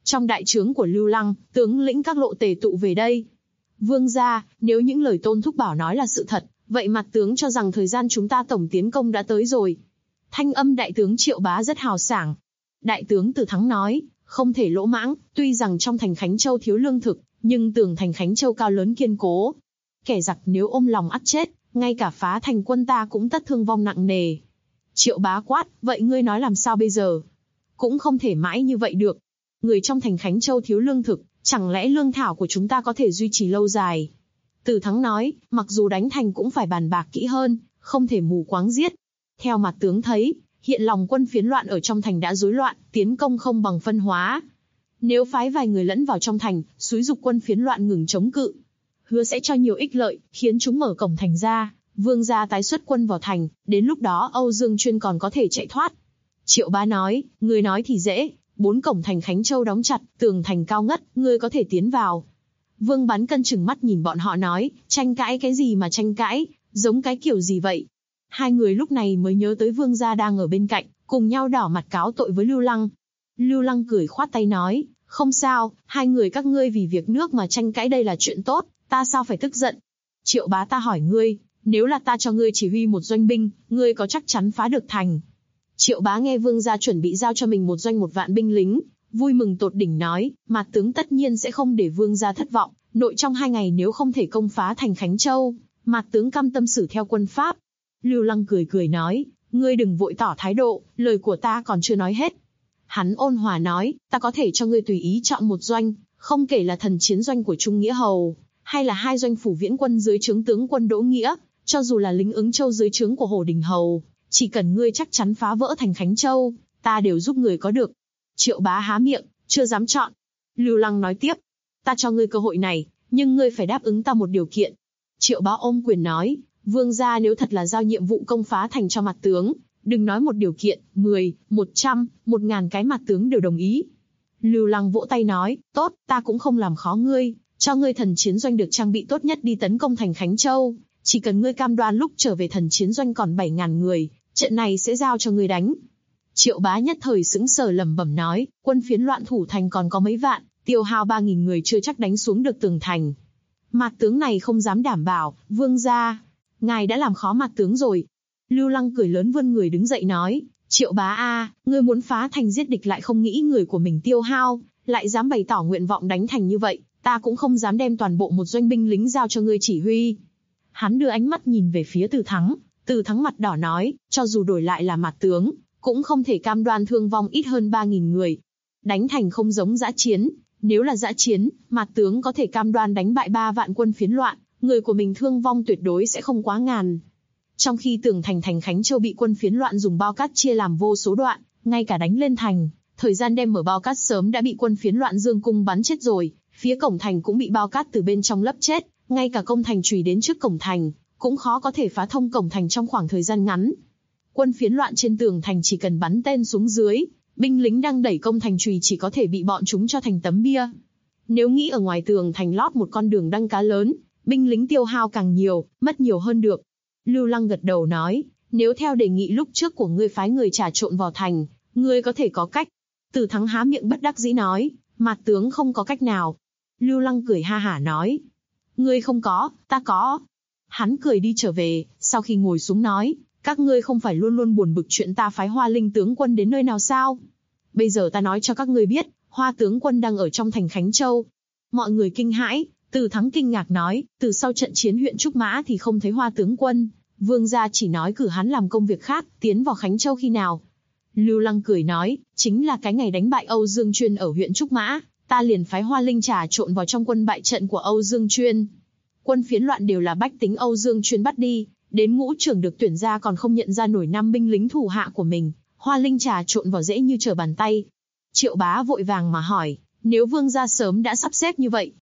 Trong đại trướng của Lưu Lăng, tướng lĩnh các lộ tề tụ về đây. Vương gia, nếu những lời Tôn thúc bảo nói là sự thật, vậy mặt tướng cho rằng thời gian chúng ta tổng tiến công đã tới rồi. Thanh âm đại tướng Triệu Bá rất hào sảng. Đại tướng Từ Thắng nói, không thể lỗ mãng, tuy rằng trong thành Khánh Châu thiếu lương thực, nhưng tường thành Khánh Châu cao lớn kiên cố. Kẻ giặc nếu ôm lòng ắt chết, ngay cả phá thành quân ta cũng tất thương vong nặng nề. Triệu Bá quát, vậy ngươi nói làm sao bây giờ? Cũng không thể mãi như vậy được. Người trong thành Khánh Châu thiếu lương thực, chẳng lẽ lương thảo của chúng ta có thể duy trì lâu dài? Từ Thắng nói, mặc dù đánh thành cũng phải bàn bạc kỹ hơn, không thể mù quáng giết. Theo mặt tướng thấy, hiện lòng quân phiến loạn ở trong thành đã rối loạn, tiến công không bằng phân hóa. Nếu phái vài người lẫn vào trong thành, xúi giục quân phiến loạn ngừng chống cự, hứa sẽ cho nhiều ích lợi, khiến chúng mở cổng thành ra, vương gia tái xuất quân vào thành, đến lúc đó Âu Dương Chuyên còn có thể chạy thoát. Triệu Bá nói, ngươi nói thì dễ, 4 cổng thành Khánh Châu đóng chặt, tường thành cao ngất, ngươi có thể tiến vào. Vương Bán Cân chừng mắt nhìn bọn họ nói, tranh cãi cái gì mà tranh cãi, giống cái kiểu gì vậy? Hai người lúc này mới nhớ tới vương gia đang ở bên cạnh, cùng nhau đỏ mặt cáo tội với Lưu Lăng. Lưu Lăng cười khoát tay nói, không sao, hai người các ngươi vì việc nước mà tranh cãi đây là chuyện tốt, ta sao phải tức giận? Triệu Bá, ta hỏi ngươi, nếu là ta cho ngươi chỉ huy một doanh binh, ngươi có chắc chắn phá được thành? Triệu Bá nghe vương gia chuẩn bị giao cho mình một doanh 1 vạn binh lính, vui mừng tột đỉnh nói, Mạt tướng tất nhiên sẽ không để vương gia thất vọng, nội trong 2 ngày nếu không thể công phá thành Khánh Châu, Mạt tướng cam tâm xử theo quân pháp. Lưu Lăng cười cười nói, ngươi đừng vội tỏ thái độ, lời của ta còn chưa nói hết. Hắn ôn hòa nói, ta có thể cho ngươi tùy ý chọn một doanh, không kể là thần chiến doanh của Trung Nghĩa Hầu, hay là 2 doanh phủ viễn quân dưới trướng tướng quân Đỗ Nghĩa, cho dù là lính Ứng Châu dưới trướng của Hồ Đình Hầu, chỉ cần ngươi chắc chắn phá vỡ thành Khánh Châu, ta đều giúp người có được. Triệu Bá há miệng, chưa dám chọn. Lưu Lăng nói tiếp, ta cho ngươi cơ hội này, nhưng ngươi phải đáp ứng ta một điều kiện. Triệu Bá ôm quyền nói, vương gia nếu thật là giao nhiệm vụ công phá thành cho mặt tướng, đừng nói một điều kiện, 10, 100, 1000 cái mặt tướng đều đồng ý. Lưu Lăng vỗ tay nói, tốt, ta cũng không làm khó ngươi, cho ngươi thần chiến doanh được trang bị tốt nhất đi tấn công thành Khánh Châu, chỉ cần ngươi cam đoan lúc trở về thần chiến doanh còn 7000 người, trận này sẽ giao cho ngươi đánh. Triệu Bá nhất thời sững sờ lẩm bẩm nói, quân phiến loạn thủ thành còn có mấy vạn, tiêu hao 3000 người chưa chắc đánh xuống được tường thành. Mạt tướng này không dám đảm bảo, vương gia, ngài đã làm khó mặt tướng rồi. Lưu Lăng cười lớn vươn người đứng dậy nói, Triệu Bá a, ngươi muốn phá thành giết địch lại không nghĩ người của mình tiêu hao, lại dám bày tỏ nguyện vọng đánh thành như vậy, ta cũng không dám đem toàn bộ một doanh binh lính giao cho ngươi chỉ huy. Hắn đưa ánh mắt nhìn về phía Từ Thắng mặt đỏ nói, cho dù đổi lại là mặt tướng, cũng không thể cam đoan thương vong ít hơn 3000 người. Đánh thành không giống dã chiến, nếu là dã chiến, mặt tướng có thể cam đoan đánh bại 3 vạn quân phiến loạn, người của mình thương vong tuyệt đối sẽ không quá ngàn. Trong khi tường thành thành Khánh Châu bị quân phiến loạn dùng bao cát chia làm vô số đoạn, ngay cả đánh lên thành, thời gian đem mở bao cát sớm đã bị quân phiến loạn dương cung bắn chết rồi, phía cổng thành cũng bị bao cát từ bên trong lấp chết, ngay cả công thành chùy đến trước cổng thành, cũng khó có thể phá thông cổng thành trong khoảng thời gian ngắn. Quân phiến loạn trên tường thành chỉ cần bắn tên xuống dưới, binh lính đang đẩy công thành chùy chỉ có thể bị bọn chúng cho thành tấm bia. Nếu nghĩ ở ngoài tường thành lót một con đường đăng cá lớn, binh lính tiêu hao càng nhiều, mất nhiều hơn được. Lưu Lăng gật đầu nói, nếu theo đề nghị lúc trước của ngươi phái người trà trộn vào thành, ngươi có thể có cách. Từ Thắng há miệng bất đắc dĩ nói, mặt tướng không có cách nào. Lưu Lăng cười ha hả nói, ngươi không có, ta có. Hắn cười đi trở về, sau khi ngồi xuống nói, các ngươi không phải luôn luôn buồn bực chuyện ta phái Hoa Linh tướng quân đến nơi nào sao? Bây giờ ta nói cho các ngươi biết, Hoa tướng quân đang ở trong thành Khánh Châu. Mọi người kinh hãi, Từ Thắng kinh ngạc nói, từ sau trận chiến huyện Trúc Mã thì không thấy Hoa tướng quân, vương gia chỉ nói cử hắn làm công việc khác, tiến vào Khánh Châu khi nào? Lưu Lăng cười nói, chính là cái ngày đánh bại Âu Dương Chuyên ở huyện Trúc Mã, ta liền phái Hoa Linh trà trộn vào trong quân bại trận của Âu Dương Chuyên. Quân phiến loạn đều là bách tính Âu Dương Chuyên bắt đi, đến ngũ trưởng được tuyển ra còn không nhận ra nổi 5 binh lính thủ hạ của mình, Hoa Linh trà trộn vào dễ như trở bàn tay. Triệu Bá vội vàng mà hỏi, nếu vương gia sớm đã sắp xếp như vậy.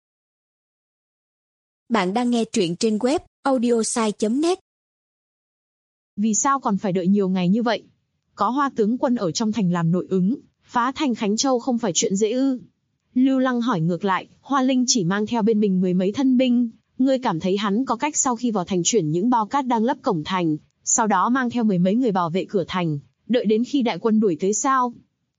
Bạn đang nghe truyện trên web audiosai.net. Vì sao còn phải đợi nhiều ngày như vậy? Có Hoa tướng quân ở trong thành làm nội ứng, phá thành Khánh Châu không phải chuyện dễ ư? Lưu Lăng hỏi ngược lại, Hoa Linh chỉ mang theo bên mình 10 mấy thân binh, ngươi cảm thấy hắn có cách sau khi vào thành chuyển những bao cát đang lấp cổng thành, sau đó mang theo 10 mấy người bảo vệ cửa thành, đợi đến khi đại quân đuổi tới sao?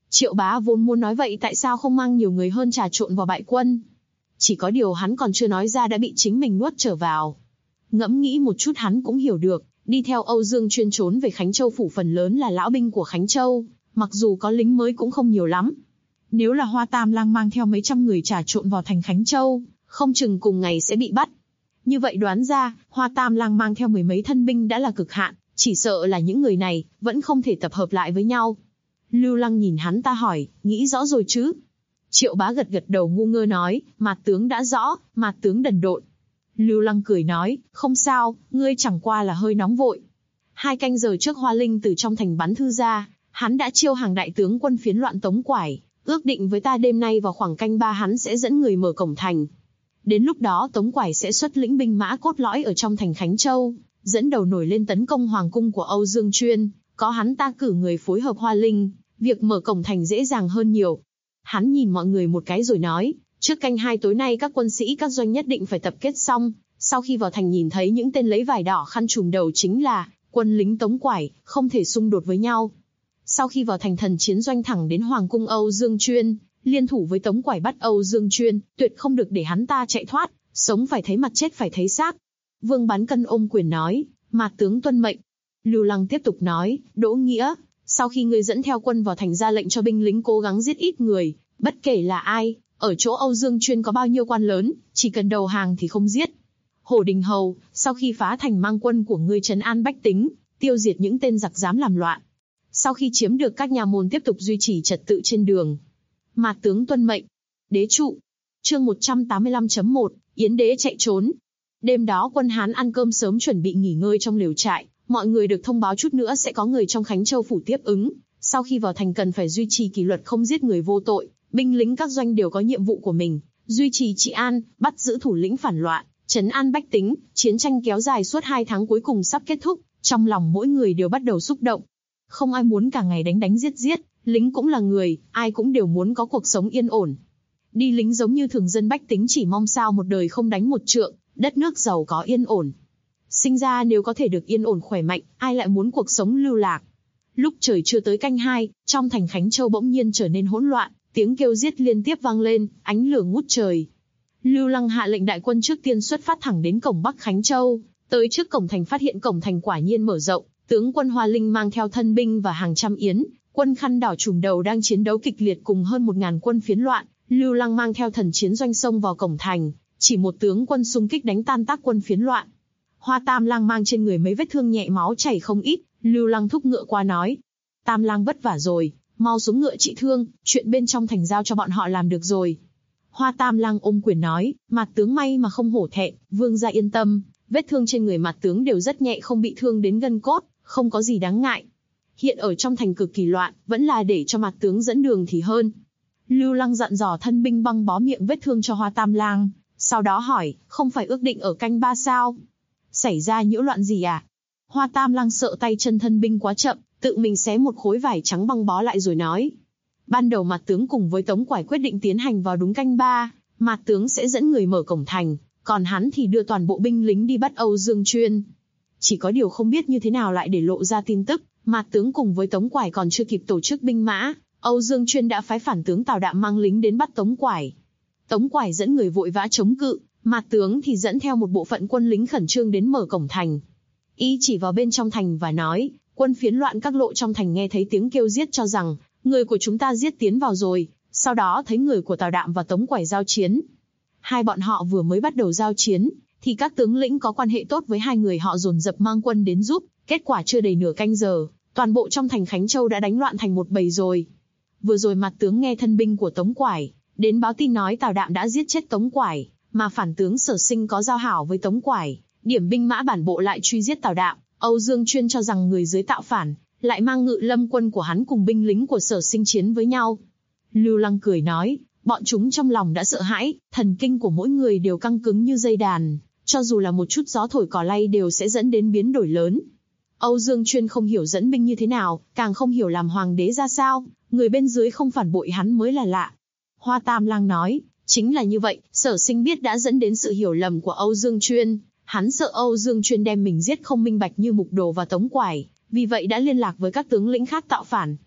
Triệu Bá vốn muốn nói vậy tại sao không mang nhiều người hơn trà trộn vào bại quân. Chỉ có điều hắn còn chưa nói ra đã bị chính mình nuốt trở vào. Ngẫm nghĩ một chút hắn cũng hiểu được, đi theo Âu Dương Chuyên trốn về Khánh Châu phủ phần lớn là lão binh của Khánh Châu, mặc dù có lính mới cũng không nhiều lắm. Nếu là Hoa Tam Lang mang theo mấy trăm người trà trộn vào thành Khánh Châu, không chừng cùng ngày sẽ bị bắt. Như vậy đoán ra, Hoa Tam Lang mang theo mười mấy thân binh đã là cực hạn, chỉ sợ là những người này vẫn không thể tập hợp lại với nhau. Lưu Lăng nhìn hắn ta hỏi, nghĩ rõ rồi chứ? Triệu Bá gật gật đầu ngu ngơ nói, Mạt tướng đã rõ, Mạt tướng đần độn. Lưu Lăng cười nói, không sao, ngươi chẳng qua là hơi nóng vội. 2 canh giờ trước Hoa Linh từ trong thành bắn thư ra, hắn đã chiêu hàng đại tướng quân phiến loạn Tống Quải, ước định với ta đêm nay vào khoảng canh 3 hắn sẽ dẫn người mở cổng thành. Đến lúc đó Tống Quải sẽ xuất lĩnh binh mã cốt lõi ở trong thành Khánh Châu, dẫn đầu nổi lên tấn công hoàng cung của Âu Dương Chuyên, có hắn ta cử người phối hợp Hoa Linh, việc mở cổng thành dễ dàng hơn nhiều. Hắn nhìn mọi người một cái rồi nói, trước canh 2 tối nay các quân sĩ các doanh nhất định phải tập kết xong, sau khi vào thành nhìn thấy những tên lấy vải đỏ khăn trùm đầu chính là quân lính Tống Quải, không thể xung đột với nhau. Sau khi vào thành thần chiến doanh thẳng đến hoàng cung Âu Dương Chuyên, liên thủ với Tống Quải bắt Âu Dương Chuyên, tuyệt không được để hắn ta chạy thoát, sống phải thấy mặt chết phải thấy xác. Vương Bán Cân ôm quyền nói, Mạt tướng tuân mệnh. Lưu Lăng tiếp tục nói, Đỗ Nghĩa, sau khi ngươi dẫn theo quân vào thành ra lệnh cho binh lính cố gắng giết ít người, bất kể là ai, ở chỗ Âu Dương Chuyên có bao nhiêu quan lớn, chỉ cần đầu hàng thì không giết. Hổ Đình Hầu, sau khi phá thành mang quân của ngươi trấn an bách tính, tiêu diệt những tên giặc dám làm loạn. Sau khi chiếm được các nhà môn tiếp tục duy trì trật tự trên đường. Mạt tướng tuân mệnh. Đế trụ. Chương 185.1, Yến đế chạy trốn. Đêm đó quân Hán ăn cơm sớm chuẩn bị nghỉ ngơi trong lều trại, mọi người được thông báo chút nữa sẽ có người trong Khánh Châu phủ tiếp ứng. Sau khi vào thành cần phải duy trì kỷ luật không giết người vô tội, binh lính các doanh đều có nhiệm vụ của mình, duy trì trị an, bắt giữ thủ lĩnh phản loạn, trấn an bách tính. Chiến tranh kéo dài suốt 2 tháng cuối cùng sắp kết thúc, trong lòng mỗi người đều bắt đầu xúc động. Không ai muốn cả ngày đánh giết, lính cũng là người, ai cũng đều muốn có cuộc sống yên ổn. Đi lính giống như thường dân bách tính chỉ mong sao một đời không đánh một trượng, đất nước giàu có yên ổn. Sinh ra nếu có thể được yên ổn khỏe mạnh, ai lại muốn cuộc sống lưu lạc. Lúc trời chưa tới canh 2, trong thành Khánh Châu bỗng nhiên trở nên hỗn loạn, tiếng kêu giết liên tiếp vang lên, ánh lửa ngút trời. Lưu Lăng hạ lệnh đại quân trước tiên xuất phát thẳng đến cổng Bắc Khánh Châu, tới trước cổng thành phát hiện cổng thành quả nhiên mở rộng, tướng quân Hoa Linh mang theo thân binh và hàng trăm yến, quân khăn đỏ trùm đầu đang chiến đấu kịch liệt cùng hơn 1000 quân phiến loạn. Lưu Lăng mang theo thần chiến doanh xông vào cổng thành, chỉ một tướng quân xung kích đánh tan tác quân phiến loạn. Hoa Tam Lang mang trên người mấy vết thương nhẹ máu chảy không ít, Lưu Lăng thúc ngựa qua nói, Tam Lang vất vả rồi, mau xuống ngựa trị thương, chuyện bên trong thành giao cho bọn họ làm được rồi. Hoa Tam Lang ôm quyền nói, Mạt tướng may mà không hổ thẹn, vương gia yên tâm, vết thương trên người Mạt tướng đều rất nhẹ không bị thương đến gân cốt, không có gì đáng ngại. Hiện ở trong thành cực kỳ loạn, vẫn là để cho Mạt tướng dẫn đường thì hơn. Lưu Lăng dặn dò thân binh băng bó miệng vết thương cho Hoa Tam Lang, sau đó hỏi, không phải ước định ở canh 3 sao? Xảy ra nhiễu loạn gì à? Hoa Tam Lang sợ tay chân thân binh quá chậm, tự mình xé một khối vải trắng băng bó lại rồi nói. Ban đầu Mạt tướng cùng với Tống Quải quyết định tiến hành vào đúng canh 3, Mạt tướng sẽ dẫn người mở cổng thành, còn hắn thì đưa toàn bộ binh lính đi bắt Âu Dương Chuyên. Chỉ có điều không biết như thế nào lại để lộ ra tin tức, Mạt tướng cùng với Tống Quải còn chưa kịp tổ chức binh mã, Âu Dương Chuyên đã phái phản tướng Tào Đạm mang lính đến bắt Tống Quải. Tống Quải dẫn người vội vã chống cự, Mạt tướng thì dẫn theo một bộ phận quân lính khẩn trương đến mở cổng thành. Y chỉ vào bên trong thành và nói, quân phiến loạn các lộ trong thành nghe thấy tiếng kêu giết cho rằng, người của chúng ta giết tiến vào rồi, sau đó thấy người của Tào Đạm và Tống Quải giao chiến. Hai bọn họ vừa mới bắt đầu giao chiến, thì các tướng lĩnh có quan hệ tốt với hai người họ dồn dập mang quân đến giúp, kết quả chưa đầy nửa canh giờ, toàn bộ trong thành Khánh Châu đã đánh loạn thành một bầy rồi. Vừa rồi Mạt tướng nghe thân binh của Tống Quải đến báo tin nói Tào Đạm đã giết chết Tống Quải, mà phản tướng Sở Sinh có giao hảo với Tống Quải, điểm binh mã bản bộ lại truy giết Tào Đạm. Âu Dương Chuyên cho rằng người dưới tạo phản, lại mang Ngự Lâm quân của hắn cùng binh lính của Sở Sinh chiến với nhau. Lưu Lăng cười nói, bọn chúng trong lòng đã sợ hãi, thần kinh của mỗi người đều căng cứng như dây đàn, cho dù là một chút gió thổi cỏ lay đều sẽ dẫn đến biến đổi lớn. Âu Dương Chuyên không hiểu dẫn binh như thế nào, càng không hiểu làm hoàng đế ra sao, người bên dưới không phản bội hắn mới là lạ. Hoa Tam Lang nói, chính là như vậy, Sở Sinh biết đã dẫn đến sự hiểu lầm của Âu Dương Chuyên, hắn sợ Âu Dương Chuyên đem mình giết không minh bạch như Mục Đồ và Tống Quải, vì vậy đã liên lạc với các tướng lĩnh khác tạo phản.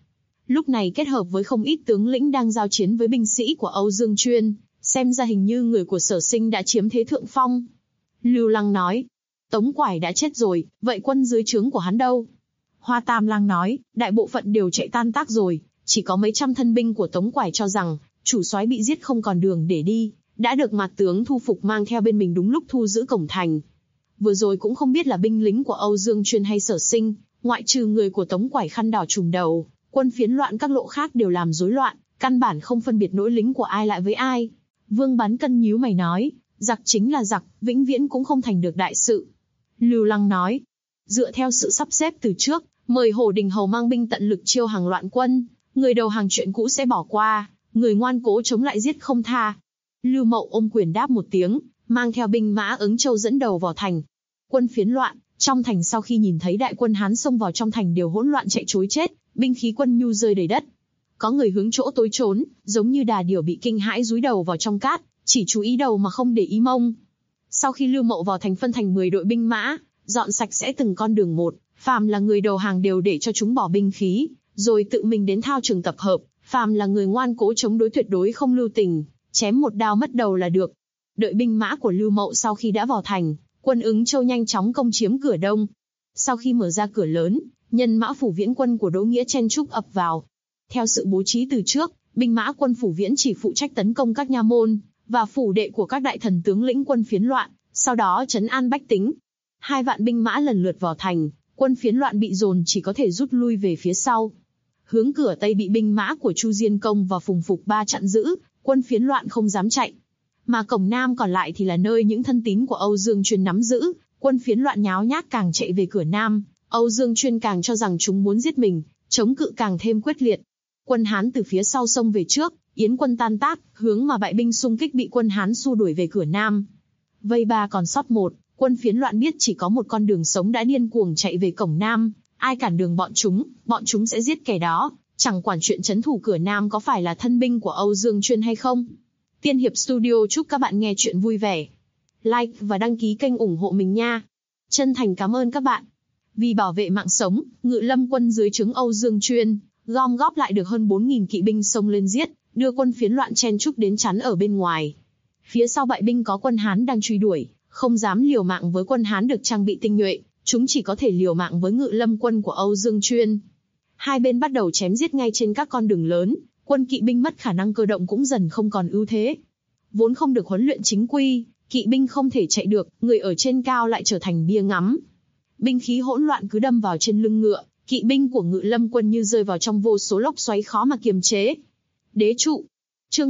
Lúc này kết hợp với không ít tướng lĩnh đang giao chiến với binh sĩ của Âu Dương Chuyên, xem ra hình như người của Sở Sinh đã chiếm thế thượng phong. Lưu Lăng nói, Tống Quải đã chết rồi, vậy quân dưới trướng của hắn đâu? Hoa Tam Lang nói, đại bộ phận đều chạy tan tác rồi, chỉ có mấy trăm thân binh của Tống Quải cho rằng, chủ soái bị giết không còn đường để đi, đã được Mạc tướng thu phục mang theo bên mình đúng lúc thu giữ cổng thành. Vừa rồi cũng không biết là binh lính của Âu Dương Chuyên hay Sở Sinh, ngoại trừ người của Tống Quải khăn đỏ trùm đầu, quân phiến loạn các lộ khác đều làm rối loạn, căn bản không phân biệt nỗi lính của ai lại với ai. Vương Bán Cân nhíu mày nói, giặc chính là giặc, vĩnh viễn cũng không thành được đại sự. Lưu Lăng nói, dựa theo sự sắp xếp từ trước, mời Hổ Đình Hầu mang binh tận lực chiêu hàng loạn quân, người đầu hàng chuyện cũ sẽ bỏ qua, người ngoan cố chống lại giết không tha. Lưu Mậu ôm quyền đáp một tiếng, mang theo binh mã Ứng Châu dẫn đầu vào thành. Quân phiến loạn, trong thành sau khi nhìn thấy đại quân Hán xông vào trong thành đều hỗn loạn chạy trối chết, binh khí quân nhu rơi đầy đất. Có người hướng chỗ tối trốn, giống như đà điểu bị kinh hãi dúi đầu vào trong cát, chỉ chú ý đầu mà không để ý mông. Sau khi Lưu Mậu vào thành phân thành 10 đội binh mã, dọn sạch sẽ từng con đường một, phàm là người đầu hàng đều để cho chúng bỏ binh khí, rồi tự mình đến thao trường tập hợp, phàm là người ngoan cố chống đối tuyệt đối không lưu tình, chém một đao mất đầu là được. Đợi binh mã của Lưu Mậu sau khi đã vào thành, quân Ứng Châu nhanh chóng công chiếm cửa đông. Sau khi mở ra cửa lớn, nhân mã phủ viễn quân của Đỗ Nghĩa chen chúc ập vào. Theo sự bố trí từ trước, binh mã quân phủ viễn chỉ phụ trách tấn công các nha môn và phủ đệ của các đại thần tướng lĩnh quân phiến loạn, sau đó trấn an bách tính. 2 vạn binh mã lần lượt vào thành, quân phiến loạn bị dồn chỉ có thể rút lui về phía sau. Hướng cửa tây bị binh mã của Chu Diên Công và Phùng Phục Ba chặn giữ, quân phiến loạn không dám chạy. Mà cổng nam còn lại thì là nơi những thân tín của Âu Dương Chuyên nắm giữ, quân phiến loạn nháo nhác càng chạy về cửa nam, Âu Dương Chuyên càng cho rằng chúng muốn giết mình, chống cự càng thêm quyết liệt. Quân Hán từ phía sau xông về trước, yến quân tan tác, hướng mà bại binh xung kích bị quân Hán xua đuổi về cửa nam. Vây 3 còn sót 1, quân phiến loạn biết chỉ có một con đường sống đã điên cuồng chạy về cổng nam, ai cản đường bọn chúng sẽ giết kẻ đó, chẳng quản chuyện trấn thủ cửa nam có phải là thân binh của Âu Dương Chuyên hay không. Tiên Hiệp Studio chúc các bạn nghe chuyện vui vẻ. Like và đăng ký kênh ủng hộ mình nha. Chân thành cảm ơn các bạn. Vì bảo vệ mạng sống, Ngự Lâm quân dưới trướng Âu Dương Chuyên gom góp lại được hơn 4.000 kỵ binh xông lên giết, đưa quân phiến loạn chen chúc đến chắn ở bên ngoài. Phía sau bại binh có quân Hán đang truy đuổi, không dám liều mạng với quân Hán được trang bị tinh nhuệ, chúng chỉ có thể liều mạng với Ngự Lâm quân của Âu Dương Chuyên. Hai bên bắt đầu chém giết ngay trên các con đường lớn, quân kỵ binh mất khả năng cơ động cũng dần không còn ưu thế. Vốn không được huấn luyện chính quy, kỵ binh không thể chạy được, người ở trên cao lại trở thành bia ngắm. Binh khí hỗn loạn cứ đâm vào trên lưng ngựa, kỵ binh của Ngự Lâm quân như rơi vào trong vô số lốc xoáy khó mà kiềm chế. Đế trụ. Chương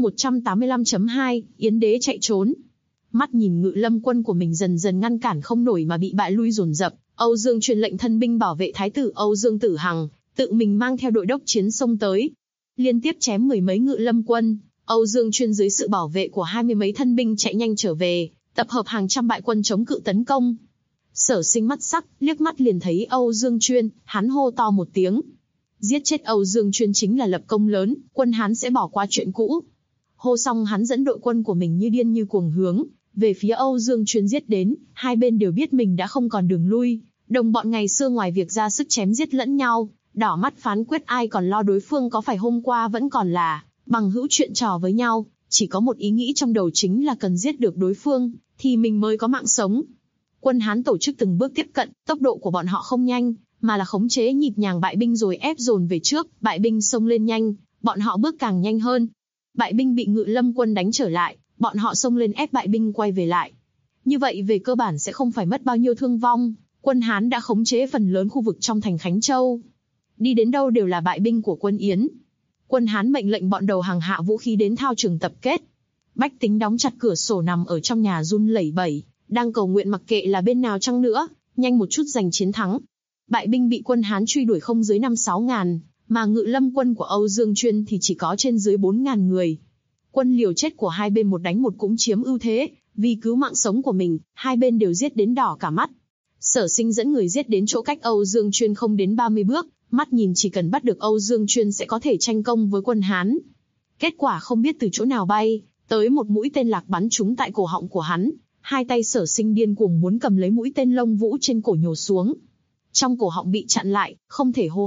185.2, Yến đế chạy trốn. Mắt nhìn Ngự Lâm quân của mình dần dần ngăn cản không nổi mà bị bại lui dồn dập, Âu Dương truyền lệnh thân binh bảo vệ thái tử Âu Dương Tử Hằng, tự mình mang theo đội đốc chiến xông tới. Liên tiếp chém 10 mấy Ngự Lâm quân, Âu Dương Chuyên dưới sự bảo vệ của 20 mấy thân binh chạy nhanh trở về, tập hợp hàng trăm bại quân chống cự tấn công. Sở Sinh mắt sắc, liếc mắt liền thấy Âu Dương Chuyên, hắn hô to một tiếng. Giết chết Âu Dương Chuyên chính là lập công lớn, quân Hán sẽ bỏ qua chuyện cũ. Hô xong hắn dẫn đội quân của mình như điên như cuồng hướng về phía Âu Dương Chuyên giết đến, hai bên đều biết mình đã không còn đường lui, đồng bọn ngày xưa ngoài việc ra sức chém giết lẫn nhau, đỏ mắt phán quyết ai còn lo đối phương có phải hôm qua vẫn còn là bằng hữu chuyện trò với nhau, chỉ có một ý nghĩ trong đầu chính là cần giết được đối phương, thì mình mới có mạng sống. Quân Hán tổ chức từng bước tiếp cận, tốc độ của bọn họ không nhanh, mà là khống chế nhịp nhàng bại binh rồi ép dồn về trước, bại binh xông lên nhanh, bọn họ bước càng nhanh hơn. Bại binh bị Ngự Lâm quân đánh trở lại, bọn họ xông lên ép bại binh quay về lại. Như vậy về cơ bản sẽ không phải mất bao nhiêu thương vong, quân Hán đã khống chế phần lớn khu vực trong thành Khánh Châu. Đi đến đâu đều là bại binh của quân Yến. Quân Hán mệnh lệnh bọn đầu hàng hạ vũ khí đến thao trường tập kết. Bách tính đóng chặt cửa sổ nằm ở trong nhà run lẩy bẩy, đang cầu nguyện mặc kệ là bên nào chăng nữa, nhanh một chút giành chiến thắng. Bại binh bị quân Hán truy đuổi không dưới 5-6 ngàn, mà Ngự Lâm quân của Âu Dương Chuyên thì chỉ có trên dưới 4.000 người. Quân liều chết của hai bên một đánh một cũng chiếm ưu thế, vì cứu mạng sống của mình, hai bên đều giết đến đỏ cả mắt. Sở Sinh dẫn người giết đến chỗ cách Âu Dương Chuyên không đến 30 bước, mắt nhìn chỉ cần bắt được Âu Dương Chuyên sẽ có thể tranh công với quân Hán. Kết quả không biết từ chỗ nào bay, tới một mũi tên lạc bắn trúng tại cổ họng của hắn, hai tay Sở Sinh điên cuồng muốn cầm lấy mũi tên lông vũ trên cổ nhổ xuống. Trong cổ họng bị chặn lại, không thể hô hấp,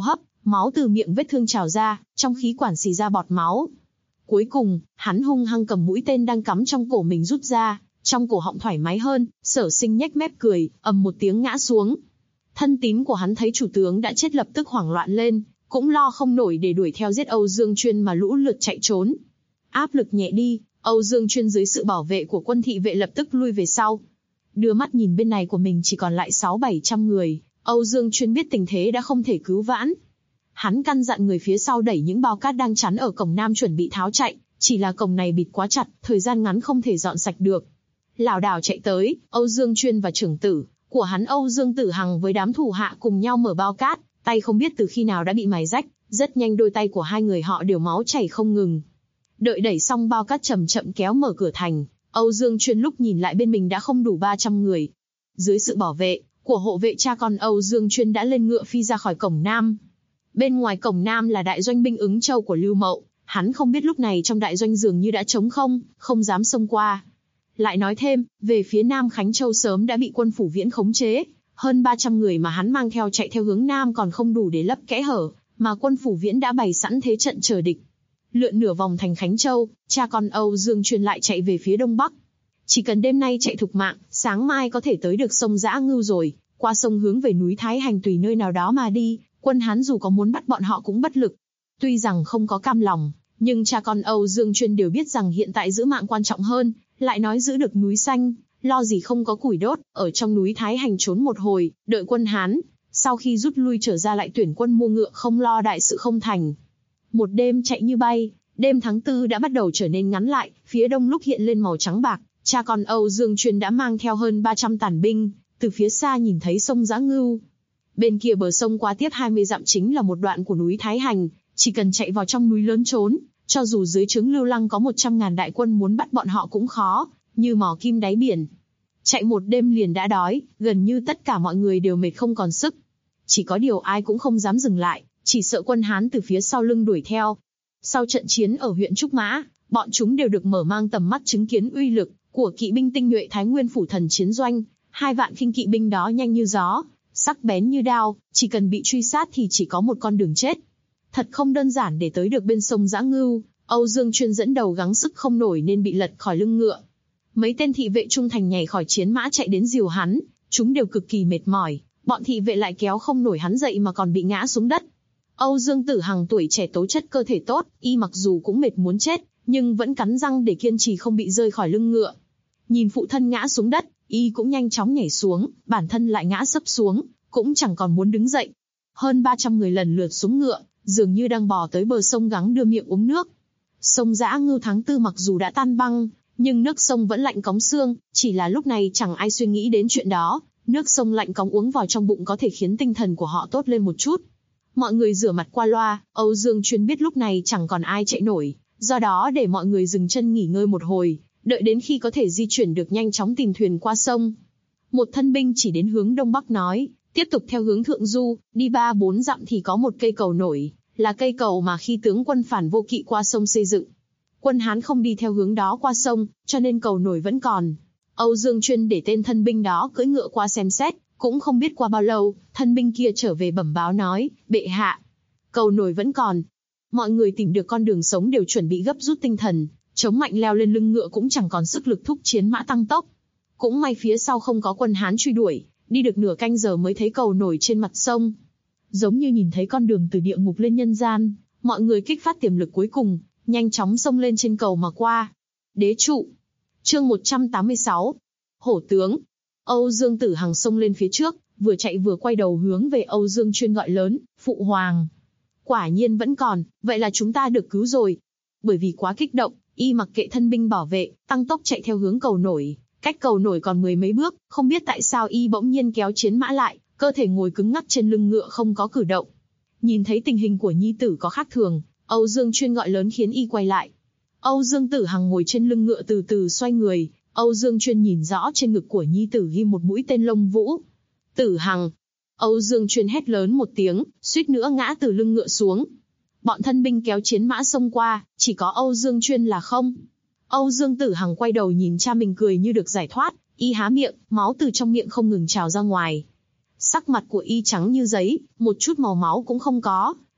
máu từ miệng vết thương trào ra, trong khí quản xì ra bọt máu. Cuối cùng, hắn hung hăng cầm mũi tên đang cắm trong cổ mình rút ra, trong cổ họng thoải mái hơn, Sở Sinh nhếch mép cười, ầm một tiếng ngã xuống. Thân tín của hắn thấy chủ tướng đã chết lập tức hoảng loạn lên, cũng lo không nổi để đuổi theo giết Âu Dương Chuyên mà lũ lượt chạy trốn. Áp lực nhẹ đi, Âu Dương Chuyên dưới sự bảo vệ của quân thị vệ lập tức lui về sau. Đưa mắt nhìn bên này của mình chỉ còn lại 600-700 người, Âu Dương Chuyên biết tình thế đã không thể cứu vãn. Hắn căn dặn người phía sau đẩy những bao cát đang chắn ở cổng nam chuẩn bị tháo chạy, chỉ là cổng này bịt quá chặt, thời gian ngắn không thể dọn sạch được. Lảo đảo chạy tới, Âu Dương Chuyên và trưởng tử của hắn Âu Dương Tử Hằng với đám thủ hạ cùng nhau mở bao cát, tay không biết từ khi nào đã bị mài rách, rất nhanh đôi tay của hai người họ đều máu chảy không ngừng. Đợi đẩy xong bao cát chậm chậm kéo mở cửa thành, Âu Dương Chuyên lúc nhìn lại bên mình đã không đủ 300 người. Dưới sự bảo vệ của hộ vệ cha con Âu Dương Chuyên đã lên ngựa phi ra khỏi cổng nam. Bên ngoài cổng nam là đại doanh binh Ứng Châu của Lưu Mậu, hắn không biết lúc này trong đại doanh dường như đã trống không, không dám xông qua. Lại nói thêm, về phía nam Khánh Châu sớm đã bị quân Phủ Viễn khống chế, hơn 300 người mà hắn mang theo chạy theo hướng nam còn không đủ để lấp kẽ hở, mà quân Phủ Viễn đã bày sẵn thế trận chờ địch. Lượn nửa vòng thành Khánh Châu, cha con Âu Dương Chuyên lại chạy về phía đông bắc. Chỉ cần đêm nay chạy thục mạng, sáng mai có thể tới được sông Dã Ngưu rồi, qua sông hướng về núi Thái Hành tùy nơi nào đó mà đi, quân Hán dù có muốn bắt bọn họ cũng bất lực. Tuy rằng không có cam lòng, nhưng cha con Âu Dương Chuyên đều biết rằng hiện tại giữ mạng quan trọng hơn, lại nói giữ được núi xanh, lo gì không có củi đốt, ở trong núi Thái Hành trốn một hồi, đợi quân Hán, sau khi rút lui trở ra lại tuyển quân mua ngựa không lo đại sự không thành. Một đêm chạy như bay, đêm tháng 4 đã bắt đầu trở nên ngắn lại, phía đông lúc hiện lên màu trắng bạc, cha con Âu Dương Chuyên đã mang theo hơn 300 tàn binh, từ phía xa nhìn thấy sông Dã Ngưu. Bên kia bờ sông qua tiếp 20 dặm chính là một đoạn của núi Thái Hành, chỉ cần chạy vào trong núi lớn trốn, cho dù dưới trướng Lưu Lăng có 100.000 đại quân muốn bắt bọn họ cũng khó, như mò kim đáy biển. Chạy một đêm liền đã đói, gần như tất cả mọi người đều mệt không còn sức. Chỉ có điều ai cũng không dám dừng lại, chỉ sợ quân Hán từ phía sau lưng đuổi theo. Sau trận chiến ở huyện Trúc Mã, bọn chúng đều được mở mang tầm mắt chứng kiến uy lực của kỵ binh tinh nhuệ Thái Nguyên Phủ Thần chiến doanh. 2 vạn khinh kỵ binh đó nhanh như gió, sắc bén như đao, chỉ cần bị truy sát thì chỉ có một con đường chết. Thật không đơn giản để tới được bên sông Dã Ngưu, Âu Dương Chuyên dẫn đầu gắng sức không nổi nên bị lật khỏi lưng ngựa. Mấy tên thị vệ trung thành nhảy khỏi chiến mã chạy đến dìu hắn, chúng đều cực kỳ mệt mỏi, bọn thị vệ lại kéo không nổi hắn dậy mà còn bị ngã xuống đất. Âu Dương Tử Hằng tuổi trẻ tố chất cơ thể tốt, y mặc dù cũng mệt muốn chết, nhưng vẫn cắn răng để kiên trì không bị rơi khỏi lưng ngựa. Nhìn phụ thân ngã xuống đất, y cũng nhanh chóng nhảy xuống, bản thân lại ngã sấp xuống, cũng chẳng còn muốn đứng dậy. Hơn 300 người lần lượt xuống ngựa, dường như đang bò tới bờ sông gắng đưa miệng uống nước. Sông Dã Ngưu tháng 4 mặc dù đã tan băng, nhưng nước sông vẫn lạnh cóng xương, chỉ là lúc này chẳng ai suy nghĩ đến chuyện đó. Nước sông lạnh cóng uống vào trong bụng có thể khiến tinh thần của họ tốt lên một chút. Mọi người rửa mặt qua loa, Âu Dương Chuyên biết lúc này chẳng còn ai chạy nổi, do đó để mọi người dừng chân nghỉ ngơi một hồi, đợi đến khi có thể di chuyển được nhanh chóng tìm thuyền qua sông. Một thân binh chỉ đến hướng đông bắc nói, tiếp tục theo hướng thượng du, đi 3-4 dặm thì có một cây cầu nổi, là cây cầu mà khi tướng quân Phản Vô Kỵ qua sông xây dựng. Quân Hán không đi theo hướng đó qua sông, cho nên cầu nổi vẫn còn. Âu Dương Chuyên để tên thân binh đó cưỡi ngựa qua xem xét, cũng không biết qua bao lâu, thân binh kia trở về bẩm báo nói, bệ hạ, cầu nổi vẫn còn. Mọi người tìm được con đường sống đều chuẩn bị gấp rút tinh thần, chống mạnh leo lên lưng ngựa cũng chẳng còn sức lực thúc chiến mã tăng tốc. Cũng may phía sau không có quân Hán truy đuổi, đi được nửa canh giờ mới thấy cầu nổi trên mặt sông. Giống như nhìn thấy con đường từ địa ngục lên nhân gian, mọi người kích phát tiềm lực cuối cùng, nhanh chóng xông lên trên cầu mà qua. Đế trụ. Chương 186. Hổ tướng. Âu Dương Tử Hằng xông lên phía trước, vừa chạy vừa quay đầu hướng về Âu Dương Chuyên gọi lớn, phụ hoàng. Quả nhiên vẫn còn, vậy là chúng ta được cứu rồi. Bởi vì quá kích động, y mặc kệ thân binh bảo vệ, tăng tốc chạy theo hướng cầu nổi. Cách cầu nổi còn 10 mấy bước, không biết tại sao y bỗng nhiên kéo chiến mã lại, cơ thể ngồi cứng ngắc trên lưng ngựa không có cử động. Nhìn thấy tình hình của nhi tử có khác thường, Âu Dương Chuyên gọi lớn khiến y quay lại. Âu Dương Tử Hằng ngồi trên lưng ngựa từ từ xoay người, Âu Dương Chuyên nhìn rõ trên ngực của nhi tử ghi một mũi tên lông vũ. Tử Hằng. Âu Dương Chuyên hét lớn một tiếng, suýt nữa ngã từ lưng ngựa xuống. Bọn thân binh kéo chiến mã xông qua, chỉ có Âu Dương Chuyên là không. Âu Dương Tử Hằng quay đầu nhìn cha mình cười như được giải thoát, y há miệng, máu từ trong miệng không ngừng trào ra ngoài. Sắc mặt của y trắng như giấy, một chút màu máu cũng không có,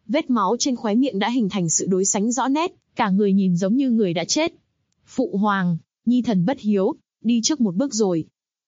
Vết máu trên khóe miệng đã hình thành sự đối sánh rõ nét, cả người nhìn giống như người đã chết. Phụ hoàng, nhi thần bất hiếu, đi trước một bước rồi.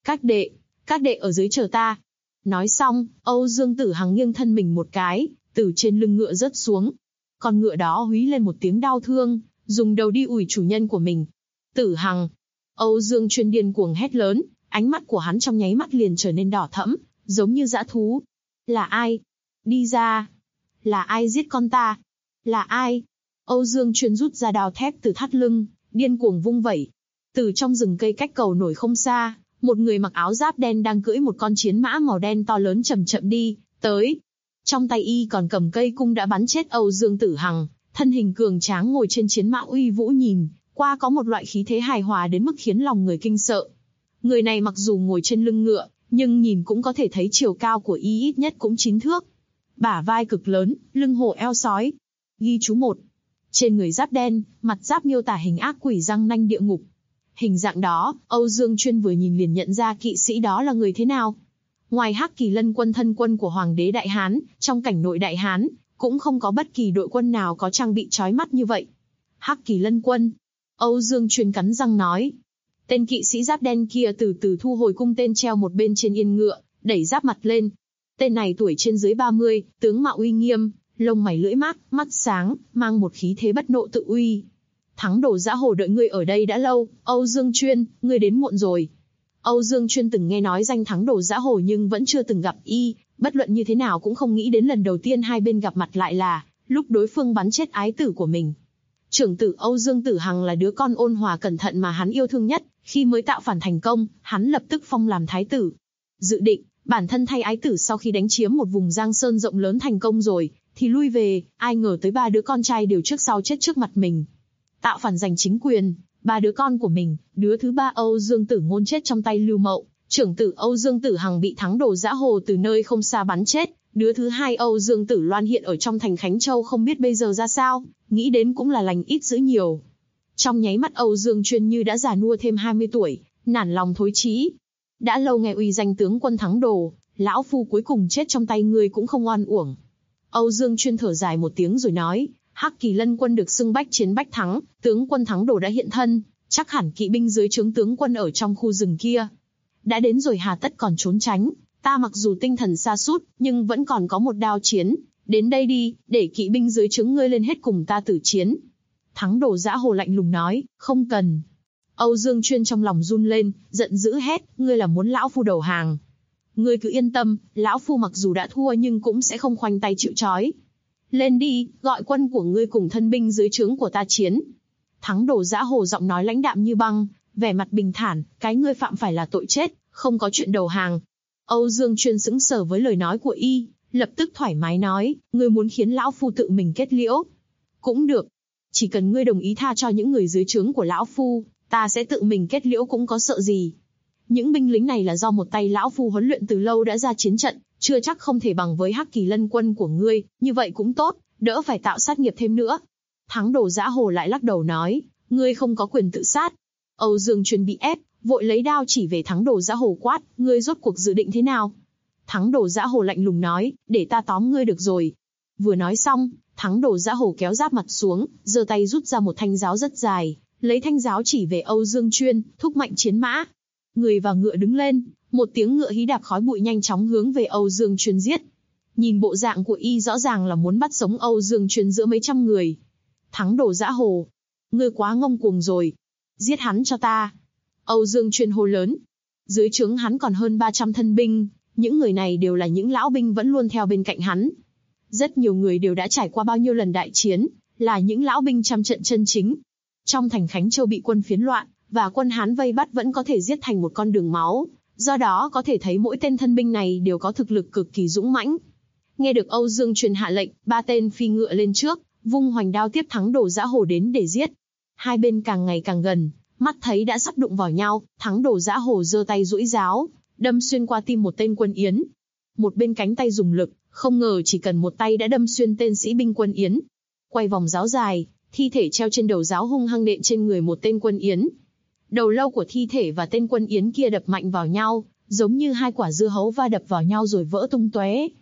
Các đệ ở dưới chờ ta. Nói xong, Âu Dương Tử Hằng nghiêng thân mình một cái, từ trên lưng ngựa rớt xuống. Con ngựa đó húy lên một tiếng đau thương, dùng đầu đi ủi chủ nhân của mình. Tử Hằng! Âu Dương Chuyên điên cuồng hét lớn, ánh mắt của hắn trong nháy mắt liền trở nên đỏ thẫm, giống như dã thú. Là ai? Đi ra! Là ai giết con ta? Là ai? Âu Dương Chuyên rút ra đao thép từ thắt lưng, điên cuồng vung vẩy. Từ trong rừng cây cách cầu nổi không xa, một người mặc áo giáp đen đang cưỡi một con chiến mã màu đen to lớn chậm chậm đi tới. Trong tay y còn cầm cây cung đã bắn chết Âu Dương Tử Hằng, thân hình cường tráng ngồi trên chiến mã uy vũ nhìn qua có một loại khí thế hài hòa đến mức khiến lòng người kinh sợ. Người này mặc dù ngồi trên lưng ngựa, nhưng nhìn cũng có thể thấy chiều cao của y ít nhất cũng 9 thước. Bả vai cực lớn, lưng hổ eo sói. Ghi chú 1. Trên người giáp đen, mặt giáp miêu tả hình ác quỷ răng nanh địa ngục. Hình dạng đó, Âu Dương Chuyên vừa nhìn liền nhận ra kỵ sĩ đó là người thế nào. Ngoài Hắc Kỳ Lân quân thân quân của Hoàng đế Đại Hán, trong cảnh nội Đại Hán, cũng không có bất kỳ đội quân nào có trang bị chói mắt như vậy. Hắc Kỳ Lân quân. Âu Dương Chuyên cắn răng nói. Tên kỵ sĩ giáp đen kia từ từ thu hồi cung tên treo một bên trên yên ngựa, đẩy giáp mặt lên. Tên này tuổi trên dưới 30, tướng mạo uy nghiêm, lông mày lưỡi mát, mắt sáng, mang một khí thế bất nộ tự uy. Thắng Đồ Dã Hồ đợi ngươi ở đây đã lâu, Âu Dương Chuyên, ngươi đến muộn rồi. Âu Dương Chuyên từng nghe nói danh Thắng Đồ Dã Hồ nhưng vẫn chưa từng gặp y, bất luận như thế nào cũng không nghĩ đến lần đầu tiên hai bên gặp mặt lại là lúc đối phương bắn chết ái tử của mình. Trưởng tử Âu Dương Tử Hằng là đứa con ôn hòa cẩn thận mà hắn yêu thương nhất, khi mới tạo phản thành công, hắn lập tức phong làm thái tử. Dự định, bản thân thay ái tử sau khi đánh chiếm một vùng giang sơn rộng lớn thành công rồi, thì lui về, ai ngờ tới 3 đứa con trai đều trước sau chết trước mặt mình. Tạo phản giành chính quyền, 3 đứa con của mình, đứa thứ 3 Âu Dương Tử Ngôn chết trong tay Lưu Mậu, trưởng tử Âu Dương Tử Hằng bị Thắng Đồ Dã Hồ từ nơi không xa bắn chết, đứa thứ 2 Âu Dương Tử Loan hiện ở trong thành Khánh Châu không biết bây giờ ra sao, nghĩ đến cũng là lành ít dữ nhiều. Trong nháy mắt Âu Dương Chuyên như đã già nua thêm 20 tuổi, nản lòng thối chí. Đã lâu nghe uy danh tướng quân Thắng Đồ, lão phu cuối cùng chết trong tay ngươi cũng không oan uổng. Âu Dương Chuyên thở dài một tiếng rồi nói, Hắc Kỳ Lân quân được xưng bách chiến bách thắng, tướng quân Thắng Đồ đã hiện thân, chắc hẳn kỵ binh dưới trướng tướng quân ở trong khu rừng kia đã đến rồi, hà tất còn trốn tránh. Ta mặc dù tinh thần sa sút, nhưng vẫn còn có một đao chiến, đến đây đi, để kỵ binh dưới trướng ngươi lên hết cùng ta tử chiến. Thắng Đồ Dã Hồ lạnh lùng nói, không cần. Âu Dương Chuyên trong lòng run lên, giận dữ hét, ngươi là muốn lão phu đầu hàng? Ngươi cứ yên tâm, lão phu mặc dù đã thua nhưng cũng sẽ không khoanh tay chịu trói. Lên đi, gọi quân của ngươi cùng thân binh dưới trướng của ta chiến. Thắng Đồ Dã Hồ giọng nói lãnh đạm như băng, vẻ mặt bình thản, cái ngươi phạm phải là tội chết, không có chuyện đầu hàng. Âu Dương Chuyên sững sờ với lời nói của y, lập tức thoải mái nói, ngươi muốn khiến lão phu tự mình kết liễu? Cũng được, chỉ cần ngươi đồng ý tha cho những người dưới trướng của lão phu, ta sẽ tự mình kết liễu cũng có sợ gì. Những binh lính này là do một tay lão phu huấn luyện từ lâu đã ra chiến trận, chưa chắc không thể bằng với Hắc Kỳ Lân quân của ngươi, như vậy cũng tốt, đỡ phải tạo sát nghiệp thêm nữa. Thắng Đồ Dã Hồ lại lắc đầu nói, ngươi không có quyền tự sát. Âu Dương Chuyên bị ép, vội lấy đao chỉ về Thắng Đồ Dã Hồ quát, ngươi rốt cuộc dự định thế nào? Thắng Đồ Dã Hồ lạnh lùng nói, để ta tóm ngươi được rồi. Vừa nói xong, Thắng Đồ Dã Hồ kéo giáp mặt xuống, giơ tay rút ra một thanh giáo rất dài, lấy thanh giáo chỉ về Âu Dương Chuyên, thúc mạnh chiến mã. Người và ngựa đứng lên, một tiếng ngựa hí đạp khói bụi nhanh chóng hướng về Âu Dương Chuyên giết. Nhìn bộ dạng của y rõ ràng là muốn bắt sống Âu Dương Chuyên giữa mấy trăm người. Thắng Đồ Dã Hồ, ngươi quá ngông cuồng rồi, giết hắn cho ta. Âu Dương Chuyên hô lớn. Dưới trướng hắn còn hơn 300 thân binh, những người này đều là những lão binh vẫn luôn theo bên cạnh hắn. Rất nhiều người đều đã trải qua bao nhiêu lần đại chiến, là những lão binh trăm trận chân chính. Trong thành Khánh Châu bị quân phiến loạn, và quân Hán vây bắt vẫn có thể giết thành một con đường máu, do đó có thể thấy mỗi tên thân binh này đều có thực lực cực kỳ dũng mãnh. Nghe được Âu Dương Chuyên hạ lệnh, 3 tên phi ngựa lên trước, vung hoành đao tiếp Thắng Đồ Dã Hồ đến để giết. Hai bên càng ngày càng gần, mắt thấy đã sắp đụng vào nhau, Thắng Đồ Dã Hồ giơ tay duỗi giáo, đâm xuyên qua tim một tên quân Yến. Một bên cánh tay dùng lực, không ngờ chỉ cần một tay đã đâm xuyên tên sĩ binh quân Yến. Quay vòng giáo dài, thi thể treo trên đầu giáo hung hăng nện trên người một tên quân Yến. Đầu lâu của thi thể và tên quân Yến kia đập mạnh vào nhau, giống như hai quả dưa hấu va đập vào nhau rồi vỡ tung tóe.